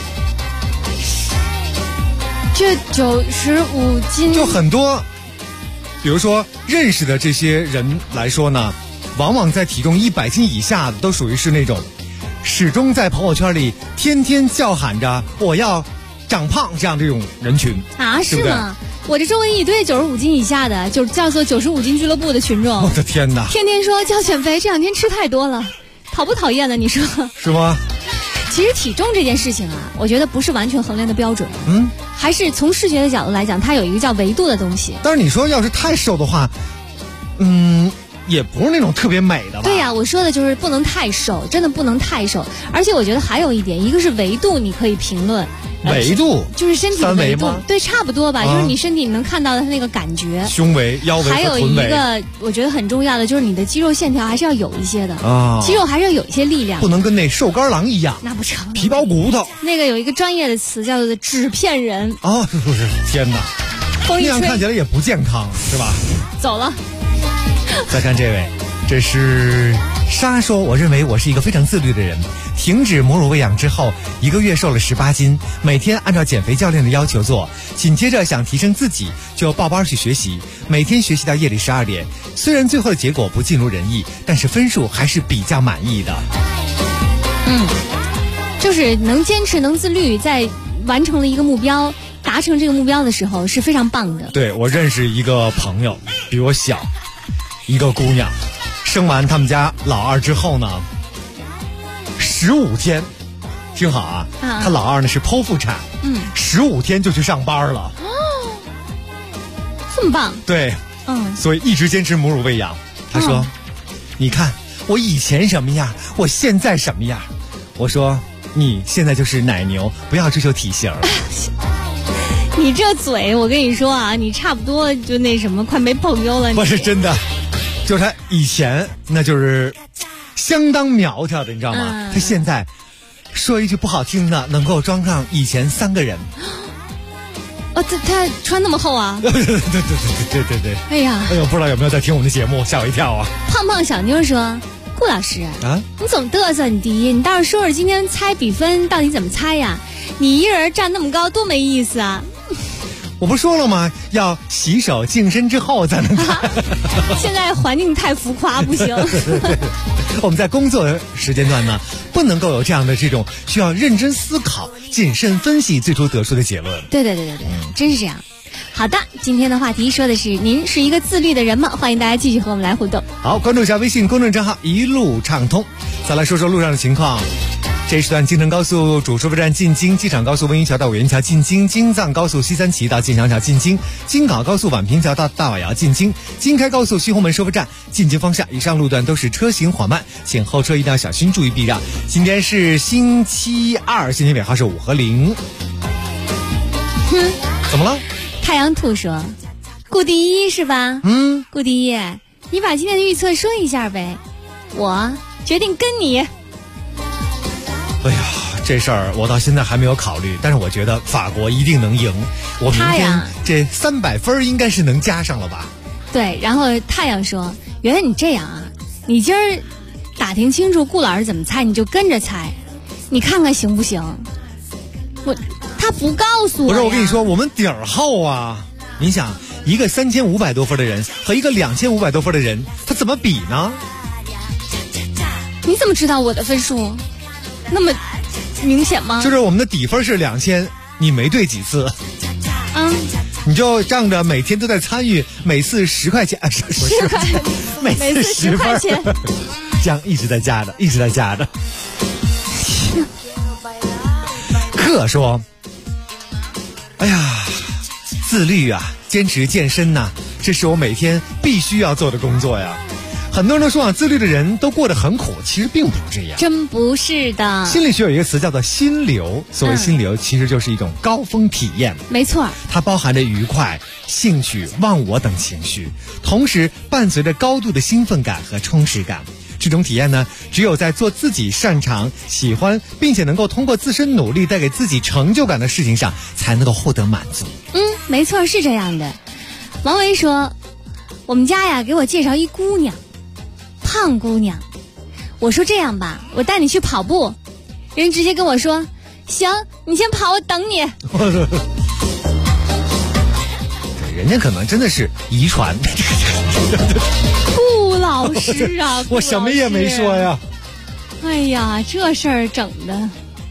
这95斤就很多，比如说认识的这些人来说呢，往往在体重100斤以下的都属于是那种始终在朋友圈里天天叫喊着我要长胖这样这种人群啊，是吗？我这周围一堆95斤以下的，就叫做95斤俱乐部的群众。 我的天哪！ 天天说叫减肥，这2天吃太多了，讨不讨厌呢？你说是吗？ 其实体重这件事情啊，我觉得不是完全衡量的标准。还是从视觉的角度来讲，它有一个叫维度的东西。 但是你说要是太瘦的话，也不是那种特别美的吧？ 对呀，我说的就是不能太瘦，真的不能太瘦。而且我觉得还有一点，一个是维度，你可以评论。 维度就是身体的维度，对，差不多吧，就是你身体能看到的它那个感觉。 胸围、腰围和臀围。 还有一个我觉得很重要的就是你的肌肉线条还是要有一些的肌肉还是要有一些力量， 不能跟那瘦干郎一样， 那不成， 皮包骨头。 那个有一个专业的词叫做纸片人。 是不是？天哪，那样看起来也不健康，是吧？ 走了。 再看这位，这是莎说，我认为我是一个非常自律的人。停止母乳喂养之后，1个月瘦了18斤，每天按照减肥教练的要求做。紧接着想提升自己，就报班去学习，每天学习到夜里12点。虽然最后的结果不尽如人意，但是分数还是比较满意的。 就是能坚持能自律，在完成了一个目标，达成这个目标的时候是非常棒的。 对，我认识一个朋友比我小，一个姑娘生完他们家老二之后呢15天，听好啊，他老二呢是剖腹产，15天就去上班了。 这么棒。 对，所以一直坚持母乳喂养。他说你看我以前什么样，我现在什么样。我说你现在就是奶牛，不要追求体型。 你这嘴我跟你说啊，你差不多就那什么快没朋友了。 不是真的，就是他以前那就是相当苗条的，你知道吗？他现在说一句不好听的，能够装上以前3个人。 他穿那么厚啊？ 对。 哎呀， 不知道有没有在听我们的节目，吓我一跳啊！ 胖胖小妞说，顾老师啊，你总嘚瑟你第一，你倒是说说今天猜比分到底怎么猜呀？你一人站那么高，多没意思啊！ 我不说了吗？要洗手净身之后才能猜。 现在环境太浮夸，不行。 对，我们在工作时间段呢，不能够有这样的这种需要认真思考、谨慎分析，最终得出的结论。 对，真是这样。好的，今天的话题说的是您是一个自律的人吗？欢迎大家继续和我们来互动。 好，关注一下微信公众账号一路畅通。再来说说路上的情况。这一时段京承高速主收费站进京，机场高速温榆桥到五元桥进京，京藏高速西三旗到建祥桥进京，京港高速宛平桥到大瓦窑进京，京开高速西红门收费站进京方向以上路段都是车行缓慢，请后车一定要小心，注意避让。今天是星期二，现在尾号是5和0。怎么了？ 太阳兔说顾第一是吧？顾第一，你把今天的预测说一下呗，我决定跟你。 哎呀，这事儿我到现在还没有考虑，但是我觉得法国一定能赢。我明天这300分应该是能加上了吧？ 对，然后太阳说，原来你这样啊，你今儿打听清楚顾老师怎么猜，你就跟着猜，你看看行不行？他不告诉我。 不是，我跟你说，我们底儿厚啊。你想一个3500多分的人和一个2500多分的人，他怎么比呢？ 你怎么知道我的分数那么明显吗？ 就是我们的底分是2000，你没对几次。你就仗着每天都在参与，每次10块钱，10块，每次10块钱，这样一直在加的，一直在加的。克说：“哎呀，自律啊，坚持健身呐，这是我每天必须要做的工作呀。”很多人都说啊，自律的人都过得很苦，其实并不是这样。 真不是的。 心理学有一个词叫做心流，所谓心流其实就是一种高峰体验。 没错， 它包含着愉快、兴趣、忘我等情绪，同时伴随着高度的兴奋感和充实感。这种体验呢，只有在做自己擅长、喜欢，并且能够通过自身努力带给自己成就感的事情上，才能够获得满足。 没错，是这样的。王维说：“我们家呀，给我介绍一姑娘。”胖姑娘，我说这样吧，我带你去跑步，人直接跟我说，行，你先跑，我等你。 人家可能真的是遗传。 顾老师啊， 我什么也没说呀。 哎呀，这事儿整的。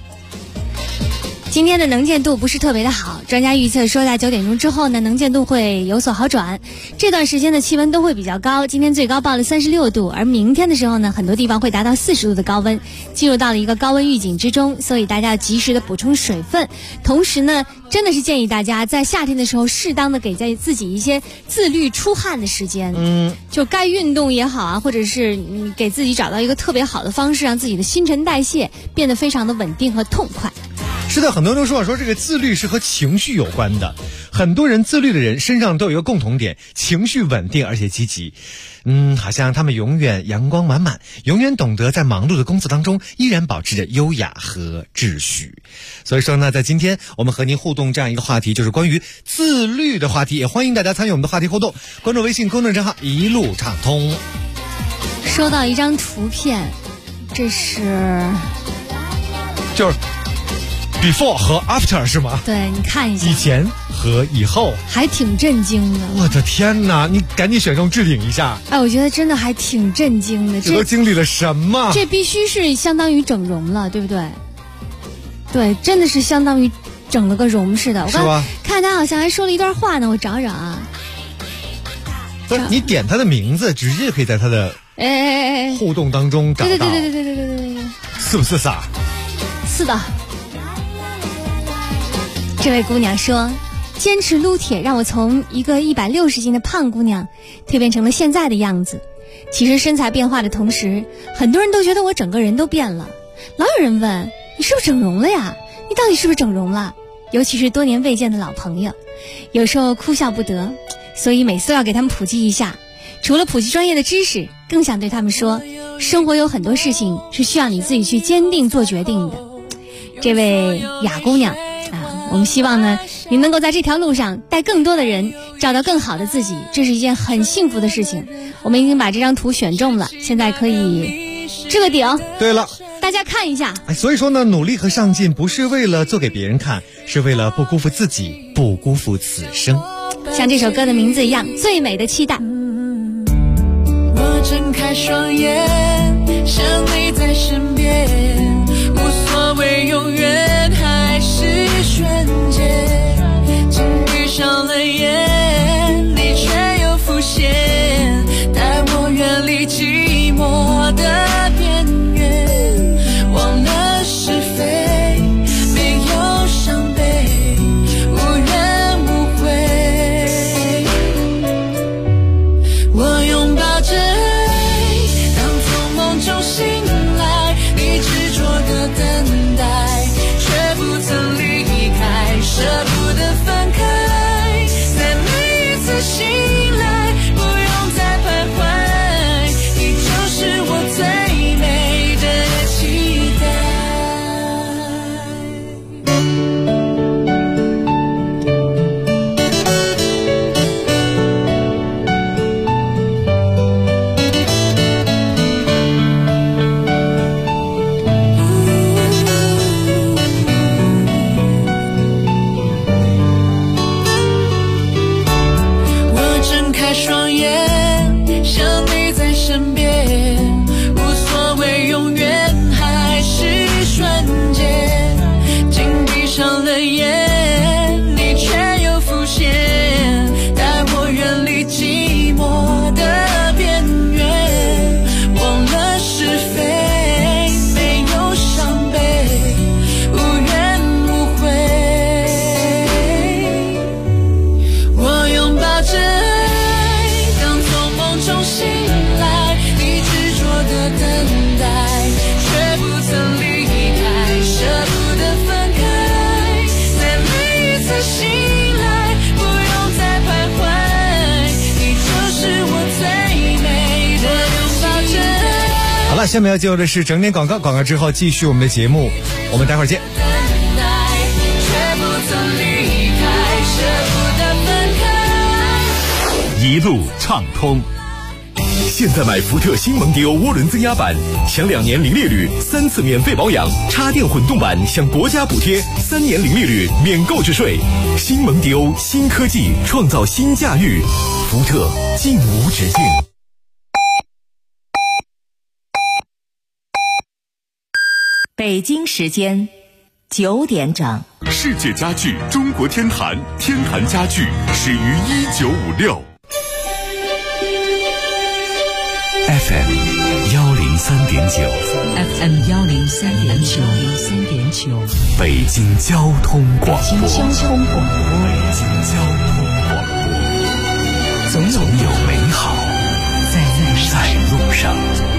今天的能见度不是特别的好，专家预测说在9点钟之后呢，能见度会有所好转。这段时间的气温都会比较高，今天最高报了36度，而明天的时候呢，很多地方会达到40度的高温，进入到了一个高温预警之中，所以大家要及时的补充水分。同时呢，真的是建议大家在夏天的时候适当的给自己一些自律出汗的时间。就该运动也好啊，或者是你给自己找到一个特别好的方式，让自己的新陈代谢变得非常的稳定和痛快。 是的，很多人都说这个自律是和情绪有关的。很多人自律的人身上都有一个共同点，情绪稳定而且积极。好像他们永远阳光满满，永远懂得在忙碌的工作当中依然保持着优雅和秩序。所以说呢，在今天我们和您互动这样一个话题，就是关于自律的话题，也欢迎大家参与我们的话题互动，关注微信公众账号一路畅通。 收到一张图片，这是就是Before 和 After 是吗？ 对，你看一下， 以前和以后， 还挺震惊的。 我的天哪，你赶紧选中置顶一下。 我觉得真的还挺震惊的。 这都经历了什么？ 这必须是相当于整容了，对不对？对，真的是相当于整了个容似的。我刚看他好像还说了一段话呢，我找找啊。 不是，你点他的名字，直接可以在他的互动当中找到。 对， 是不是傻？ 是的。这位姑娘说，坚持撸铁让我从一个160斤的胖姑娘蜕变成了现在的样子。其实身材变化的同时，很多人都觉得我整个人都变了。老有人问，你是不是整容了呀？你到底是不是整容了？尤其是多年未见的老朋友，有时候哭笑不得，所以每次都要给他们普及一下。除了普及专业的知识，更想对他们说，生活有很多事情是需要你自己去坚定做决定的。这位雅姑娘我们希望呢，你能够在这条路上带更多的人找到更好的自己，这是一件很幸福的事情。我们已经把这张图选中了，现在可以置个顶。 对了， 大家看一下。 所以说呢，努力和上进不是为了做给别人看，是为了不辜负自己，不辜负此生。 像这首歌的名字一样，最美的期待。 我睁开双眼，想你在身边，无所谓永远还是瞬间，竟闭上了眼，你却又浮现，带我远离寂寞的边缘，忘了是非，没有伤悲，无怨无悔。我拥抱着爱，当从梦中醒来，你执着了，下面要进入的是整点广告，广告之后继续我们的节目，我们待会儿见。 一路畅通。现在买福特新蒙迪欧涡轮增压版，享2年零利率，3次免费保养；插电混动版享国家补贴，3年零利率，免购置税。新蒙迪欧，新科技创造新驾驭，福特劲无止境。 北京时间9点整。 世界家具中国天坛，天坛家具始于1956。 FM 103.9 FM 103.9 北京交通广播。 北京交通广播。 总有美好在路上。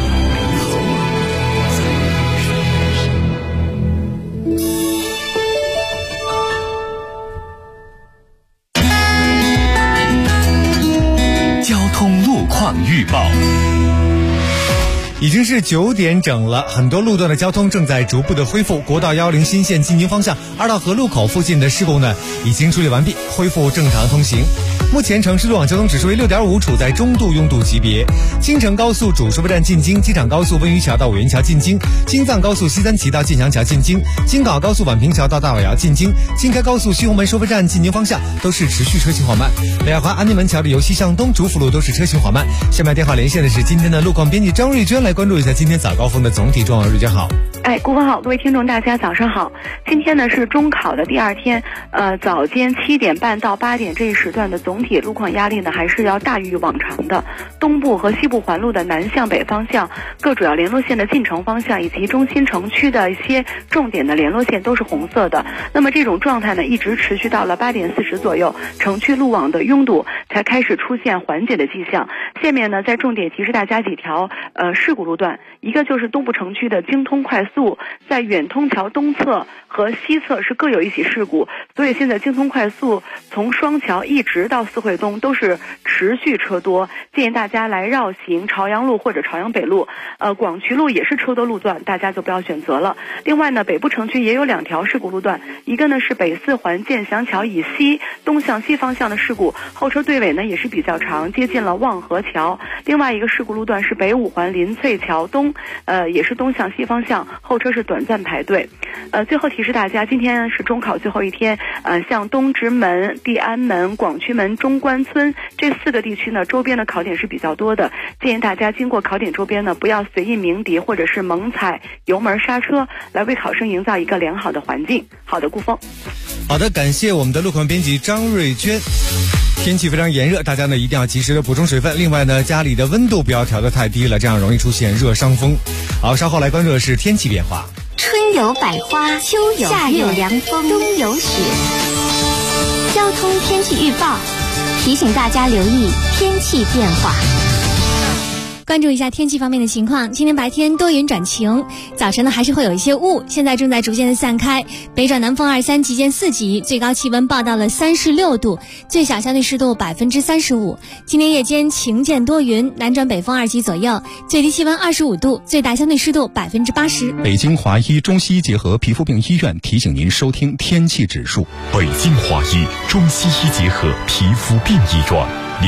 交通路况预报。 已经是9点整了，很多路段的交通正在逐步的恢复。国道110新线进京方向2道河路口附近的事故呢，已经处理完毕，恢复正常通行。目前城市路网交通指数为6.5，处在中度拥堵级别。京承高速主收费站进京，机场高速温榆桥到五元桥进京，京藏高速西三旗到建祥桥进京，京港高速宛平桥到大尾窑进京，京开高速西红门收费站进京方向都是持续车行缓慢。北二环安定门桥的由西向东主辅路都是车行缓慢。下面电话连线的是今天的路况编辑张瑞娟，来关注一下今天早高峰的总体状况。瑞娟好。 顾问好，各位听众大家早上好。今天呢是中考的第2天，早间7点半到8点这一时段的总体路况压力呢还是要大于往常的。东部和西部环路的南向北方向，各主要联络线的进城方向以及中心城区的一些重点的联络线都是红色的。那么这种状态呢一直持续到了8点40左右，城区路网的拥堵才开始出现缓解的迹象。下面呢再重点提示大家几条事故路段，一个就是东部城区的京通快速，在远通桥东侧和西侧是各有一起事故，所以现在京通快速从双桥一直到四惠东都是持续车多，建议大家来绕行朝阳路或者朝阳北路。广渠路也是车多路段，大家就不要选择了。另外呢，北部城区也有2条事故路段，一个呢是北四环建祥桥以西东向西方向的事故，后车队尾呢也是比较长，接近了望河桥。另外一个事故路段是北五环林翠桥东，也是东向西方向，后车是短暂排队。最后提示大家，今天是中考最后一天，像东直门、地安门、广渠门、中关村这4个地区呢，周边的考点是比较多的，建议大家经过考点周边呢，不要随意鸣笛或者是猛踩油门刹车，来为考生营造一个良好的环境。好的，顾峰。 好的，感谢我们的路况编辑张瑞娟。天气非常炎热，大家呢一定要及时的补充水分。另外呢，家里的温度不要调得太低了，这样容易出现热伤风。好，稍后来关注的是天气变化。 春有百花，秋有夏有凉风，冬有雪。交通天气预报提醒大家留意天气变化。 关注一下天气方面的情况，今天白天多云转晴，早晨呢还是会有一些雾，现在正在逐渐的散开，北转南风2、3级间4级，最高气温报到了36度，最小相对湿度35%。今天夜间晴间多云，南转北风2级左右，最低气温25度，最大相对湿度80%。 北京华医中西医结合皮肤病医院提醒您收听天气指数。 北京华医中西医结合皮肤病医院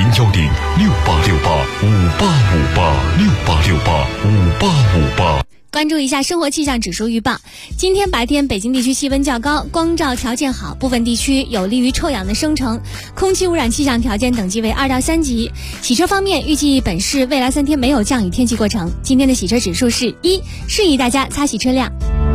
，010-6868-5858，6868-5858。 关注一下生活气象指数预报，今天白天北京地区气温较高，光照条件好，部分地区有利于臭氧的生成，空气污染气象条件等级为2到3级。洗车方面，预计本市未来3天没有降雨天气过程，今天的洗车指数是1，适宜大家擦洗车辆。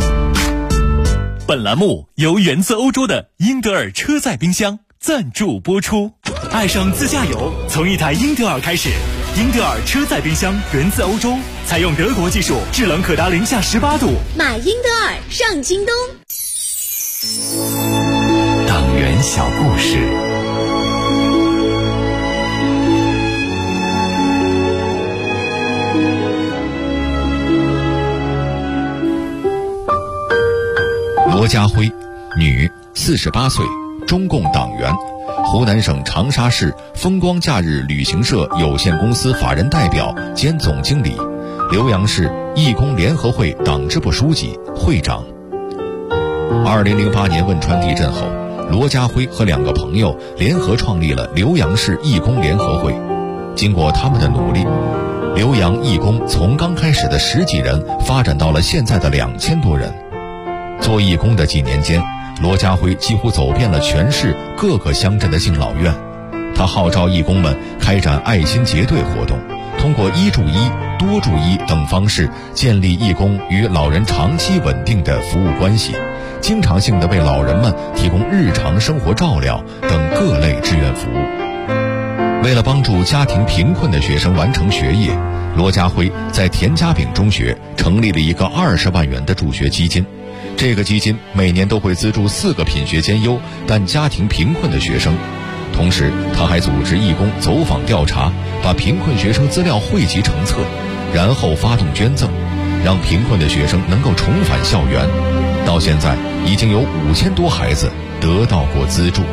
本栏目由源自欧洲的英德尔车载冰箱赞助播出。爱上自驾游，从一台英德尔开始。英德尔车载冰箱源自欧洲，采用德国技术，制冷可达-18度。 买英德尔上京东。 党员小故事。罗家辉，女，48岁，中共党员，湖南省长沙市风光假日旅行社有限公司法人代表兼总经理浏阳市义工联合会党支部书记、会长。2008年汶川地震后，罗家辉和2个朋友联合创立了浏阳市义工联合会。经过他们的努力，浏阳义工从刚开始的10几人发展到了现在的2000多人。做义工的几年间，罗家辉几乎走遍了全市各个乡镇的敬老院。他号召义工们开展爱心结对活动，通过1助1、多助1等方式建立义工与老人长期稳定的服务关系，经常性地为老人们提供日常生活照料等各类志愿服务。为了帮助家庭贫困的学生完成学业，罗家辉在田家炳中学成立了一个20万元的助学基金。这个基金每年都会资助4个品学兼优但家庭贫困的学生。同时，他还组织义工走访调查，把贫困学生资料汇集成册，然后发动捐赠，让贫困的学生能够重返校园。到现在，已经有5000多孩子得到过资助。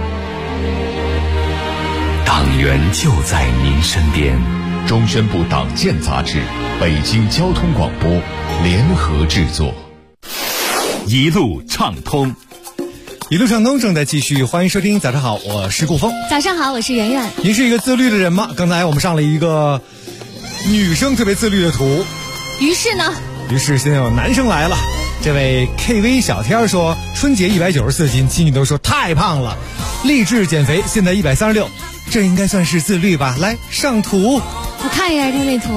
党员就在您身边。 中宣部党建杂志、北京交通广播联合制作。 一路畅通， 一路畅通正在继续，欢迎收听。早上好，我是顾峰。 早上好，我是圆圆。 您是一个自律的人吗？刚才我们上了一个女生特别自律的图， 于是现在有男生来了。这位 KV 小天说，春节194斤，妻女都说太胖了，励志减肥，现在136，这应该算是自律吧？来上图，我看一下他那图。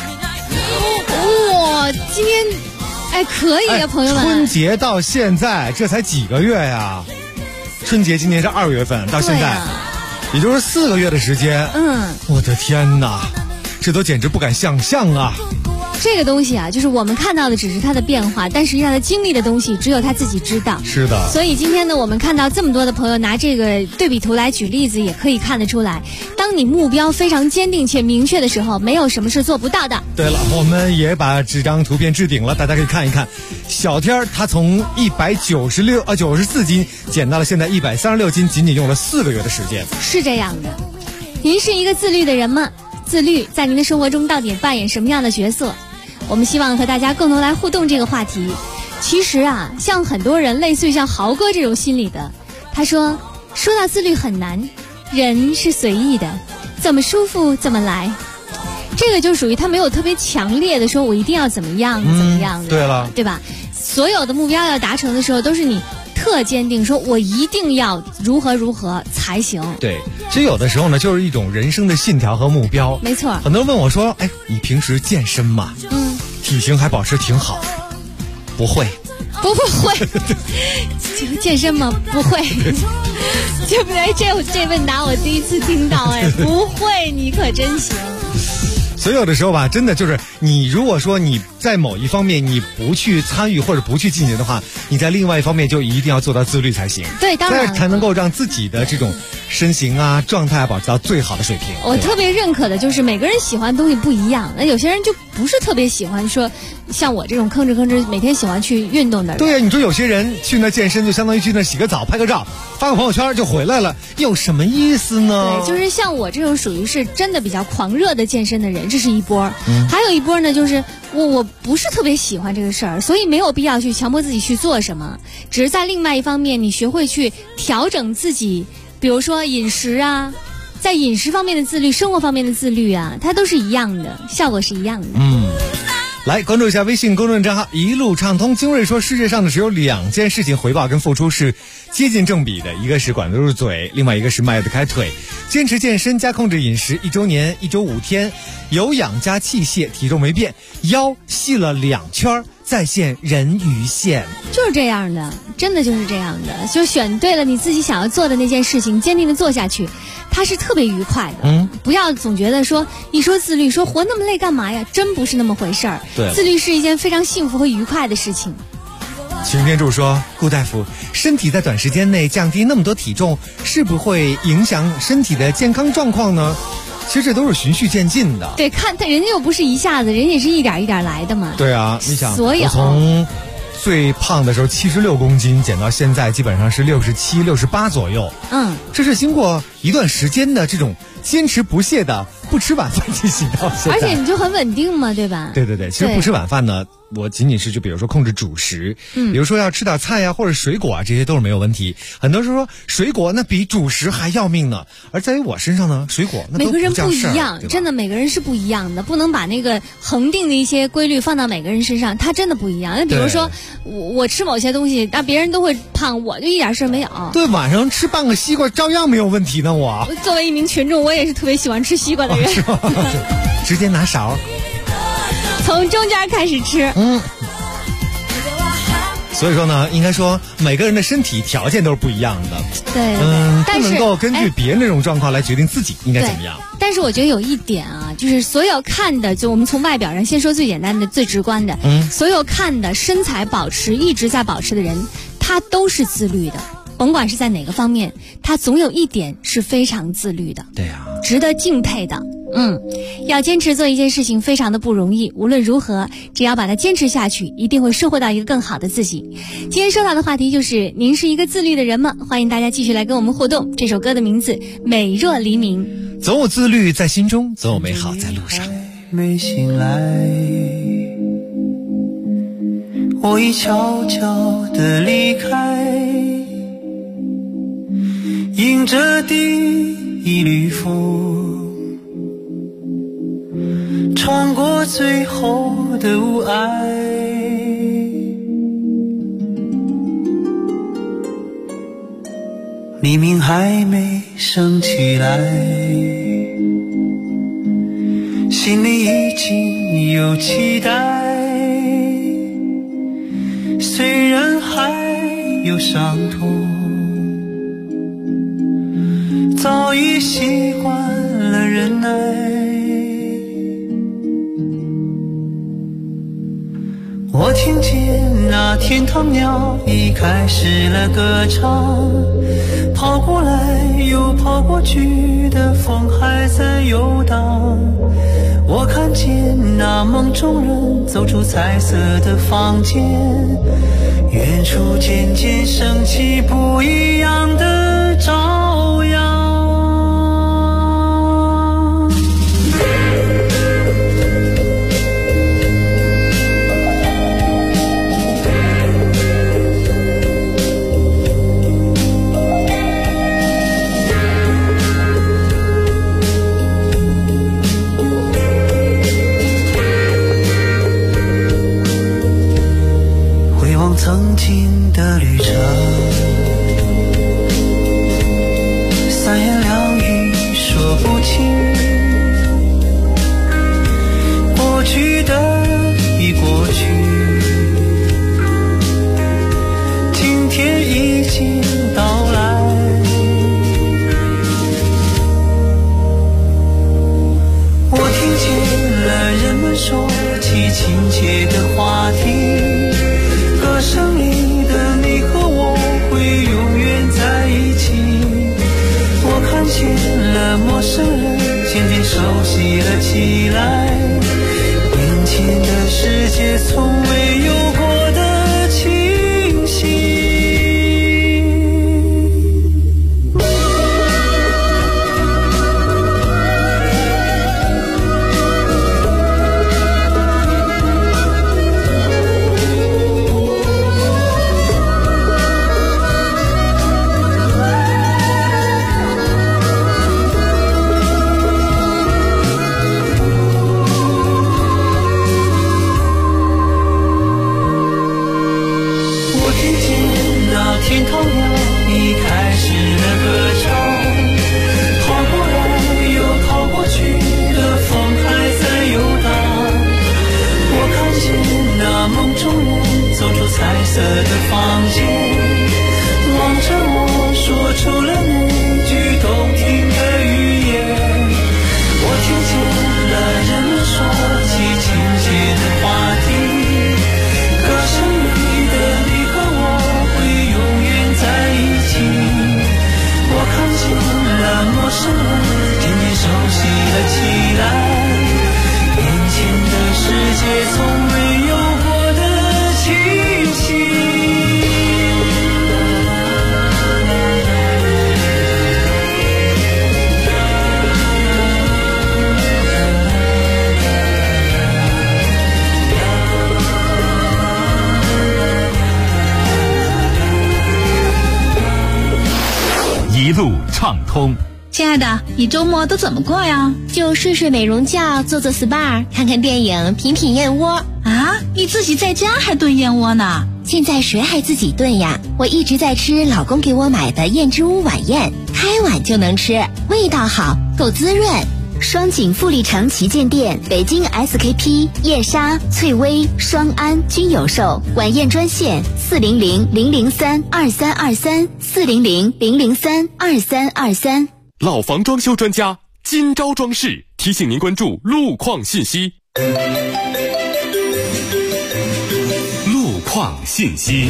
哇，今天可以啊，朋友们。 春节到现在这才几个月呀？春节今年是2月份，到现在，也就是4个月的时间。我的天哪，这都简直不敢想象啊！ 这个东西啊，就是我们看到的只是它的变化，但实际上他经历的东西只有他自己知道。 是的。 所以今天呢，我们看到这么多的朋友拿这个对比图来举例子，也可以看得出来，当你目标非常坚定且明确的时候，没有什么是做不到的。 对了，我们也把这张图片置顶了，大家可以看一看。小天他从94斤减到了现在136斤，仅仅用了4个月的时间。 是这样的。您是一个自律的人吗？自律在您的生活中到底扮演什么样的角色？我们希望和大家共同来互动这个话题。其实啊，像很多人类似于像豪哥这种心理的，他说到自律很难，人是随意的，怎么舒服怎么来。这个就属于他没有特别强烈的说我一定要怎么样怎么样的， 对了， 对吧？所有的目标要达成的时候，都是你特坚定说我一定要如何才行。 对，其实有的时候呢，就是一种人生的信条和目标。 没错。 很多人问我说，你平时健身吗？体型还保持挺好。不会。 健身吗？不会。对不对？这问答我第一次听到。不会，你可真行。 所以有的时候吧，真的就是你如果说你在某一方面你不去参与或者不去进行的话，你在另外一方面就一定要做到自律才行。 对，当然才能够让自己的这种身形啊状态保持到最好的水平。 我特别认可的就是每个人喜欢的东西不一样，那有些人就不是特别喜欢说像我这种吭哧每天喜欢去运动的人。 对呀，你说有些人去那健身就相当于去那洗个澡拍个照发个朋友圈就回来了，有什么意思呢？ 对，就是像我这种属于是真的比较狂热的健身的人，这是一波。还有一波呢，就是我不是特别喜欢这个事儿，所以没有必要去强迫自己去做什么，只是在另外一方面你学会去调整自己，比如说饮食啊，在饮食方面的自律，生活方面的自律啊，它都是一样的，效果是一样的。 来关注一下微信公众账号一路畅通。精锐说，世界上的只有2件事情回报跟付出是接近正比的，一个是管得住嘴，另外一个是迈得开腿。坚持健身加控制饮食，1周年1周5天，有氧加器械，体重没变，腰细了2圈，再现人鱼线。 就是这样的，真的就是这样的，就选对了你自己想要做的那件事情，坚定的做下去，它是特别愉快的。不要总觉得说一说自律，说活那么累干嘛呀？真不是那么回事儿。自律是一件非常幸福和愉快的事情。 擎天柱说，顾大夫，身体在短时间内降低那么多体重，是不会影响身体的健康状况呢？其实这都是循序渐进的。对， 看他人家又不是一下子，人家也是一点一点来的嘛。 对啊，你想， 所以我从最胖的时候76公斤减到现在基本上是67、68左右。这是经过一段时间的这种坚持不懈的不吃晚饭进行到现在。 而且你就很稳定嘛，对吧？ 对对对，其实不吃晚饭呢，我仅仅是就比如说控制主食，比如说要吃点菜呀或者水果啊，这些都是没有问题。很多人说水果那比主食还要命呢，而在于我身上呢，水果那都每个人不一样， 样，真的每个人是不一样的，不能把那个恒定的一些规律放到每个人身上，它真的不一样。那比如说我吃某些东西，那别人都会胖，我就一点事没有。 对，晚上吃半个西瓜照样没有问题呢。我作为一名群众，我也是特别喜欢吃西瓜的人。 直接拿勺， 从中间开始吃。 所以说呢，应该说每个人的身体条件都是不一样的。 对， 不能够根据别人那种状况来决定自己应该怎么样。 但是我觉得有一点啊，就是所有看的，就我们从外表上先说最简单的、最直观的，所有看的身材保持一直在保持的人，他都是自律的。甭管是在哪个方面，他总有一点是非常自律的。 对呀， 值得敬佩的。要坚持做一件事情非常的不容易，无论如何，只要把它坚持下去，一定会收获到一个更好的自己。今天说到的话题就是您是一个自律的人吗？欢迎大家继续来跟我们互动。这首歌的名字《美若黎明》。 总有自律在心中，总有美好在路上。 没醒来，我已悄悄地离开，迎着第一缕风，穿过最后的雾霭，黎明还没升起来，心里已经有期待，虽然还有伤痛，早已习惯了忍耐。我听见那天堂鸟已开始了歌唱，跑过来又跑过去的风还在游荡。我看见那梦中人走出彩色的房间，远处渐渐升起不一样的朝阳。曾经的旅程，三言两语说不清，过去的已过去，今天已经到来。我听见了人们说起亲切的话题，歌声里的你和我会永远在一起。我看见了陌生人渐渐熟悉了起来，眼前的世界从未有过的清晰。 一路畅通。 亲爱的，你周末都怎么过呀？ 就睡睡美容觉，做做 SPA， 看看电影，品品燕窝。 啊，你自己在家还炖燕窝呢？ 现在谁还自己炖呀？我一直在吃老公给我买的燕之屋晚宴，开碗就能吃，味道好，够滋润。 双井富力城旗舰店、北京 SKP、燕莎、翠微、双安均有售。晚宴专线400-003-2323，400-003-2323。 老房装修专家金招装饰提醒您关注路况信息。 路况信息。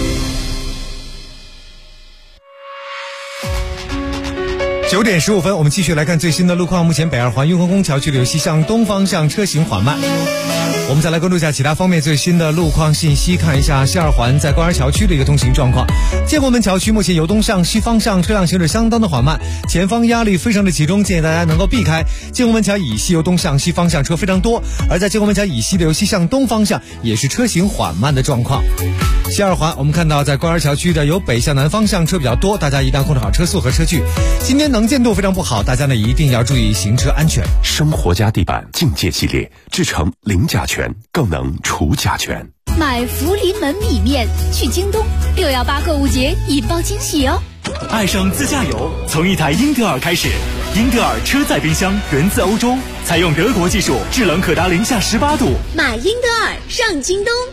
9点15分，我们继续来看最新的路况。目前北二环雍和宫桥距离西向东方向车行缓慢。我们再来关注一下其他方面最新的路况信息，看一下西二环在官园桥区的一个通行状况。建国门桥区目前由东向西方向车辆行驶相当的缓慢，前方压力非常的集中，建议大家能够避开。建国门桥以西由东向西方向车非常多，而在建国门桥以西的由西向东方向也是车行缓慢的状况。西二环我们看到在官园桥区的由北向南方向车比较多，大家一定要控制好车速和车距。今天能见度非常不好，大家呢一定要注意行车安全。 生活家地板境界系列制成零甲醛，更能除甲醛。 买福临门米面去京东，618购物节引爆惊喜哦！ 爱上自驾游，从一台英特尔开始。英特尔车载冰箱源自欧洲，采用德国技术，制冷可达零下18度。 买英特尔上京东。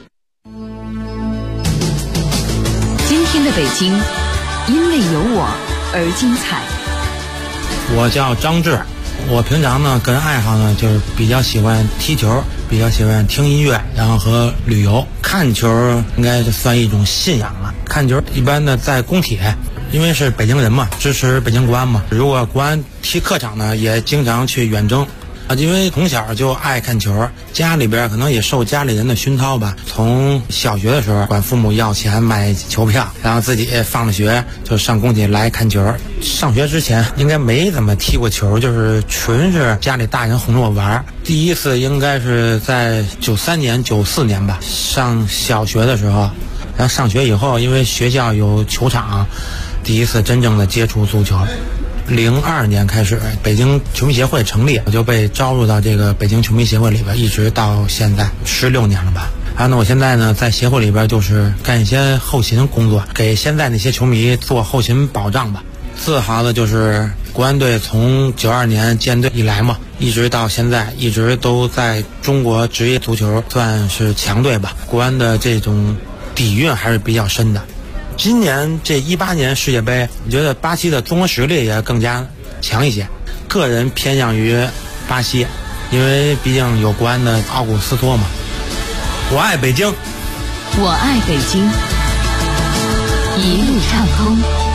今天的北京，因为有我而精彩。 我叫张志，我平常呢个人爱好呢就是比较喜欢踢球，比较喜欢听音乐，然后和旅游。看球应该就算一种信仰了。看球一般呢在工体，因为是北京人嘛，支持北京国安嘛。如果国安踢客场呢，也经常去远征。因为从小就爱看球，家里边可能也受家里人的熏陶吧。从小学的时候管父母要钱买球票，然后自己放了学就上工体来看球。上学之前应该没怎么踢过球，就是纯是家里大人哄着我玩。第一次应该是在93年94年吧，上小学的时候。然后上学以后，因为学校有球场，第一次真正的接触足球。02年开始，北京球迷协会成立，我就被招入到这个北京球迷协会里边，一直到现在16年了吧。然后呢，我现在呢在协会里边就是干一些后勤工作，给现在那些球迷做后勤保障吧。自豪的就是国安队从92年建队以来嘛，一直到现在，一直都在中国职业足球算是强队吧。国安的这种底蕴还是比较深的。今年这18年世界杯，我觉得巴西的综合实力也更加强一些，个人偏向于巴西，因为毕竟有国安的奥古斯托嘛。我爱北京， 我爱北京，一路畅通。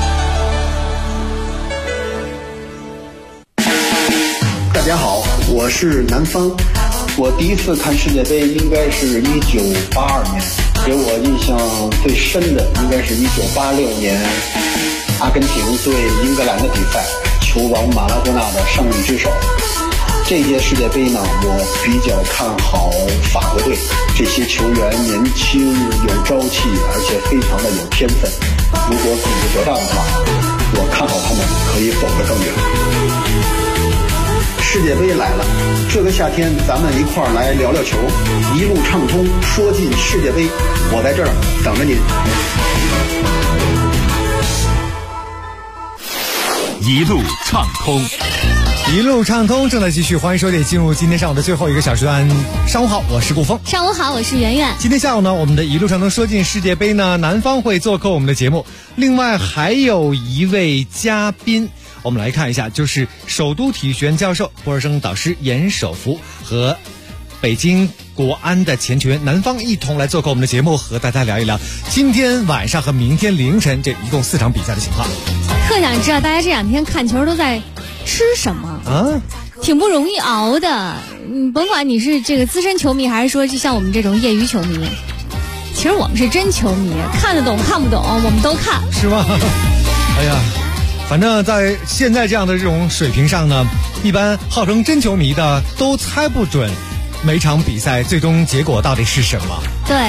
大家好，我是南方。我第一次看世界杯应该是1982年，给我印象最深的应该是1986年阿根廷对英格兰的比赛，球王马拉多纳的胜利之手。这届世界杯呢，我比较看好法国队，这些球员年轻有朝气，而且非常的有天分。如果比不得当的话，我看好他们可以走得更远。世界杯来了，这个夏天咱们一块儿来聊聊球，一路畅通，说进世界杯，我在这儿等着您。 一路畅通， 一路畅通正在继续，欢迎收听进入今天上午的最后一个小时段。上午好，我是顾峰。 上午好，我是圆圆。 今天下午呢，我们的一路畅通说进世界杯呢，南方会做客我们的节目，另外还有一位嘉宾。我们来看一下，就是首都体育学院教授、博尔生导师严守福和北京国安的前球员南方一同来做客我们的节目，和大家聊一聊今天晚上和明天凌晨这一共4场比赛的情况。 特想知道大家这2天看球都在吃什么啊？ 挺不容易熬的。甭管你是这个资深球迷，还是说就像我们这种业余球迷，其实我们是真球迷，看得懂看不懂我们都看， 是吗？哎呀，反正在现在这样的这种水平上呢，一般号称真球迷的都猜不准每场比赛最终结果到底是什么。 对，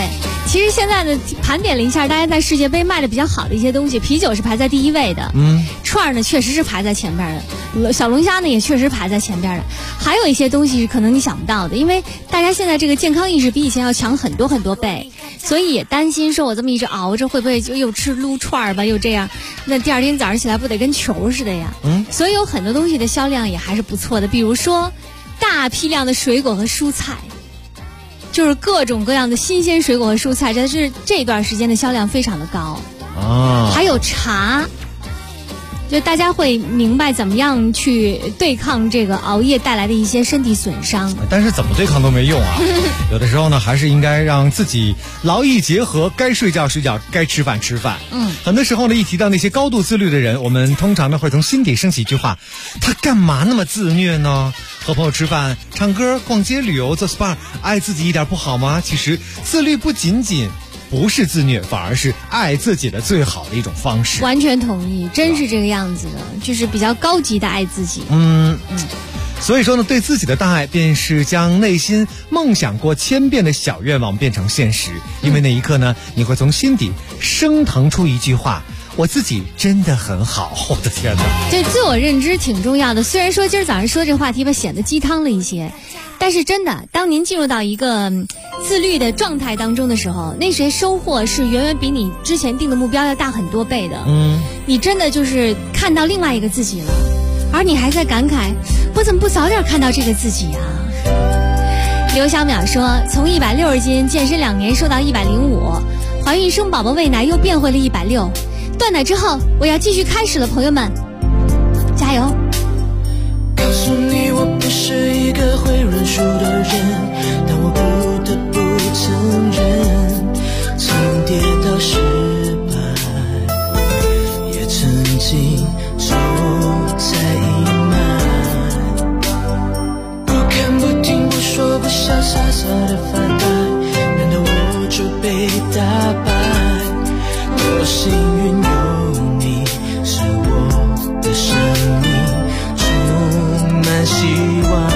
其实现在呢，盘点了一下，大家在世界杯卖的比较好的一些东西，啤酒是排在第1位的，串呢确实是排在前边的，小龙虾呢也确实排在前边的，还有一些东西是可能你想不到的，因为大家现在这个健康意识比以前要强很多很多倍，所以也担心说我这么一直熬着会不会就又吃撸串吧，又这样，那第二天早上起来不得跟球似的呀？所以有很多东西的销量也还是不错的，比如说大批量的水果和蔬菜。就是各种各样的新鲜水果和蔬菜，真的是这段时间的销量非常的高啊。还有茶，就大家会明白怎么样去对抗这个熬夜带来的一些身体损伤。 但是怎么对抗都没用啊，有的时候呢，还是应该让自己劳逸结合，该睡觉睡觉，该吃饭吃饭。很多时候呢，一提到那些高度自律的人，我们通常呢会从心底升起一句话：他干嘛那么自虐呢？和朋友吃饭、唱歌、逛街、旅游、做 SPA， 爱自己一点不好吗？其实自律不仅仅不是自虐，反而是爱自己的最好的一种方式。 完全同意，真是这个样子的，就是比较高级的爱自己。 所以说呢，对自己的大爱便是将内心梦想过千遍的小愿望变成现实，因为那一刻呢，你会从心底升腾出一句话：我自己真的很好。我的天哪， 这自我认知挺重要的。虽然说今儿早上说这话题吧，显得鸡汤了一些，但是真的，当您进入到一个自律的状态当中的时候，那些收获是远远比你之前定的目标要大很多倍的。你真的就是看到另外一个自己了，而你还在感慨，我怎么不早点看到这个自己啊？刘小淼说，从160斤健身2年瘦到105，怀孕生宝宝喂奶又变回了160。断奶之后，我要继续开始了，朋友们，加油！ 告诉你，我不是一个会认输的人，但我不得不承认，曾跌倒失败，也曾经走在阴霾，不看不听不说不笑，傻傻的发呆，难道我就被打败？多幸运有你，使我的生命充满希望。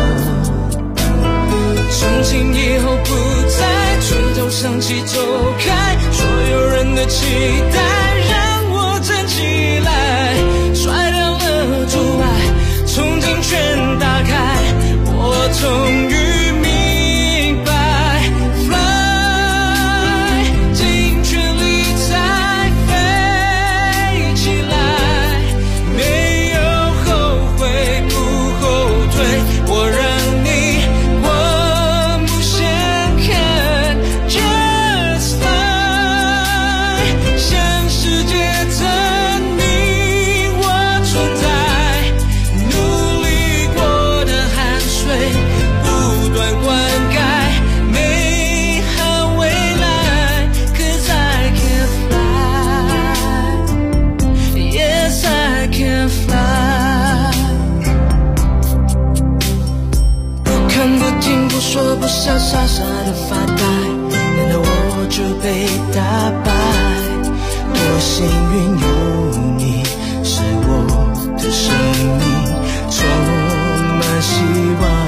从今以后不再垂头丧气走开，所有人的期待让我站起来，甩掉了阻碍，从今全打开，我终于说不笑，傻傻的发呆，难道我就被打败？多幸运有你，使我的生命充满希望。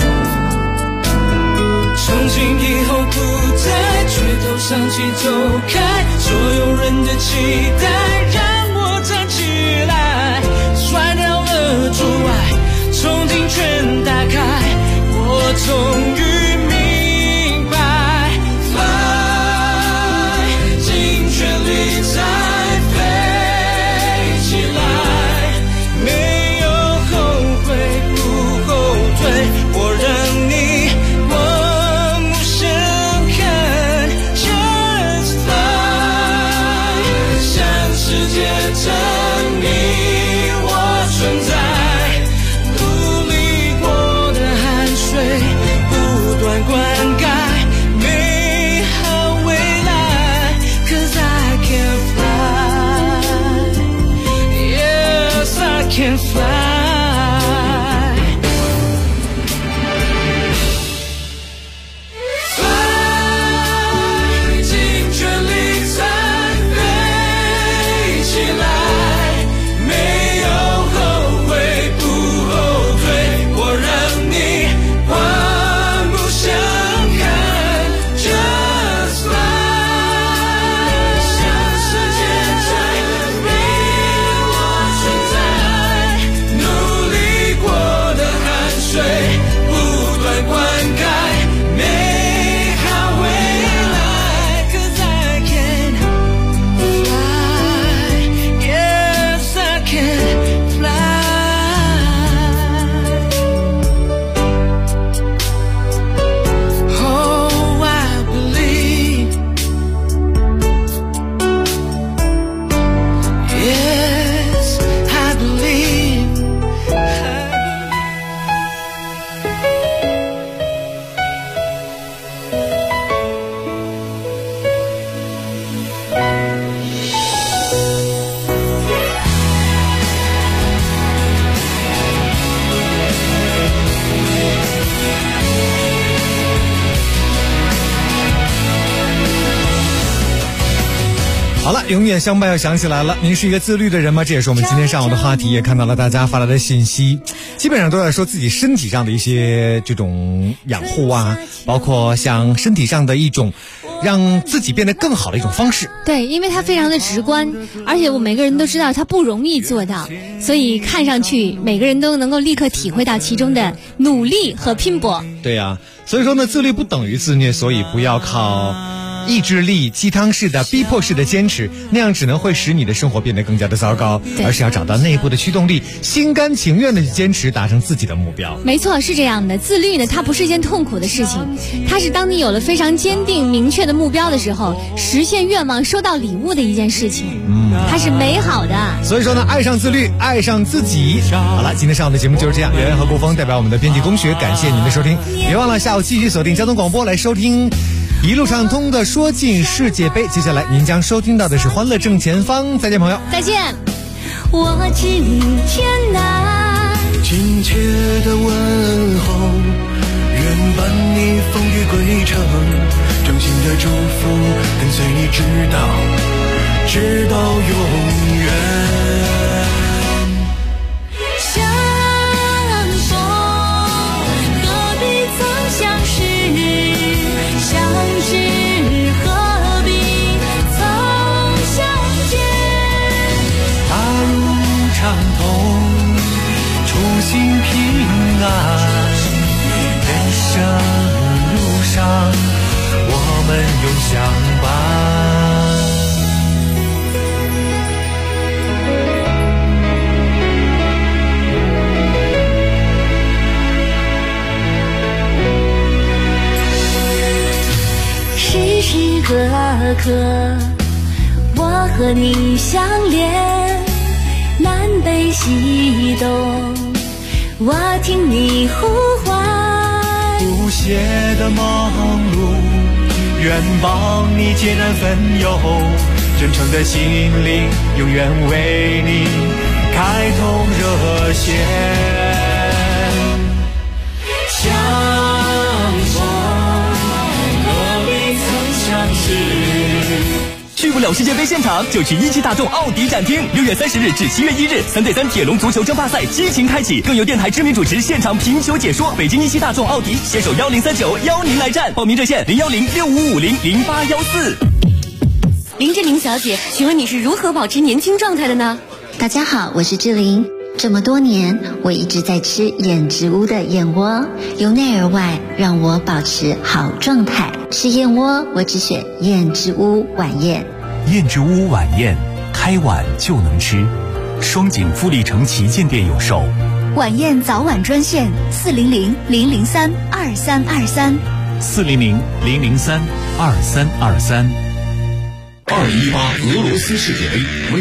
从今以后不再垂头丧气走开，所有人的期待让我站起来，甩掉了阻碍，从今全打开，我终于世好了，永远相伴要想起来了，您是一个自律的人吗？这也是我们今天上午的话题，也看到了大家发来的信息，基本上都在说自己身体上的一些这种养护啊，包括像身体上的一种让自己变得更好的一种方式。 对，因为它非常的直观，而且我每个人都知道它不容易做到，所以看上去每个人都能够立刻体会到其中的努力和拼搏。 对呀，所以说呢，自律不等于自虐，所以不要靠意志力鸡汤式的逼迫式的坚持，那样只能会使你的生活变得更加的糟糕，而是要找到内部的驱动力，心甘情愿的去坚持，达成自己的目标。 没错，是这样的，自律呢，它不是一件痛苦的事情，它是当你有了非常坚定明确的目标的时候，实现愿望收到礼物的一件事情，它是美好的。 所以说呢，爱上自律，爱上自己。好了，今天上午的节目就是这样，圆圆和郭峰代表我们的编辑龚学，感谢您的收听，别忘了下午继续锁定交通广播来收听一路畅通的说尽世界杯。接下来您将收听到的是欢乐正前方，再见朋友， 再见。 我今天来亲切的问候，愿伴你风雨归程，衷心的祝福跟随你直到永远。相逢何必曾相识，相知何必曾相见。大路畅通，初心平安，人生路上我们永相伴。时时刻刻我和你相连，南北西东我听你呼唤。不懈的忙碌，愿帮你解燃纷忧，真诚的心灵永远为你开通热线。相逢何必曾相识。 去不了世界杯现场，就去一汽大众奥迪展厅。6月30日至7月1日，3对3铁笼足球争霸赛激情开启，更有电台知名主持现场评球解说。北京一汽大众奥迪携手1039邀您来战，报名热线01065500814。 林志玲小姐，请问你是如何保持年轻状态的呢？ 大家好，我是志玲。这么多年，我一直在吃燕之屋的燕窝，由内而外让我保持好状态。吃燕窝，我只选燕之屋晚宴。 燕之屋晚宴，开碗就能吃。双井富力城旗舰店有售。 晚宴早晚专线400-003-2323。 400-003-2323。 2018俄罗斯世界杯。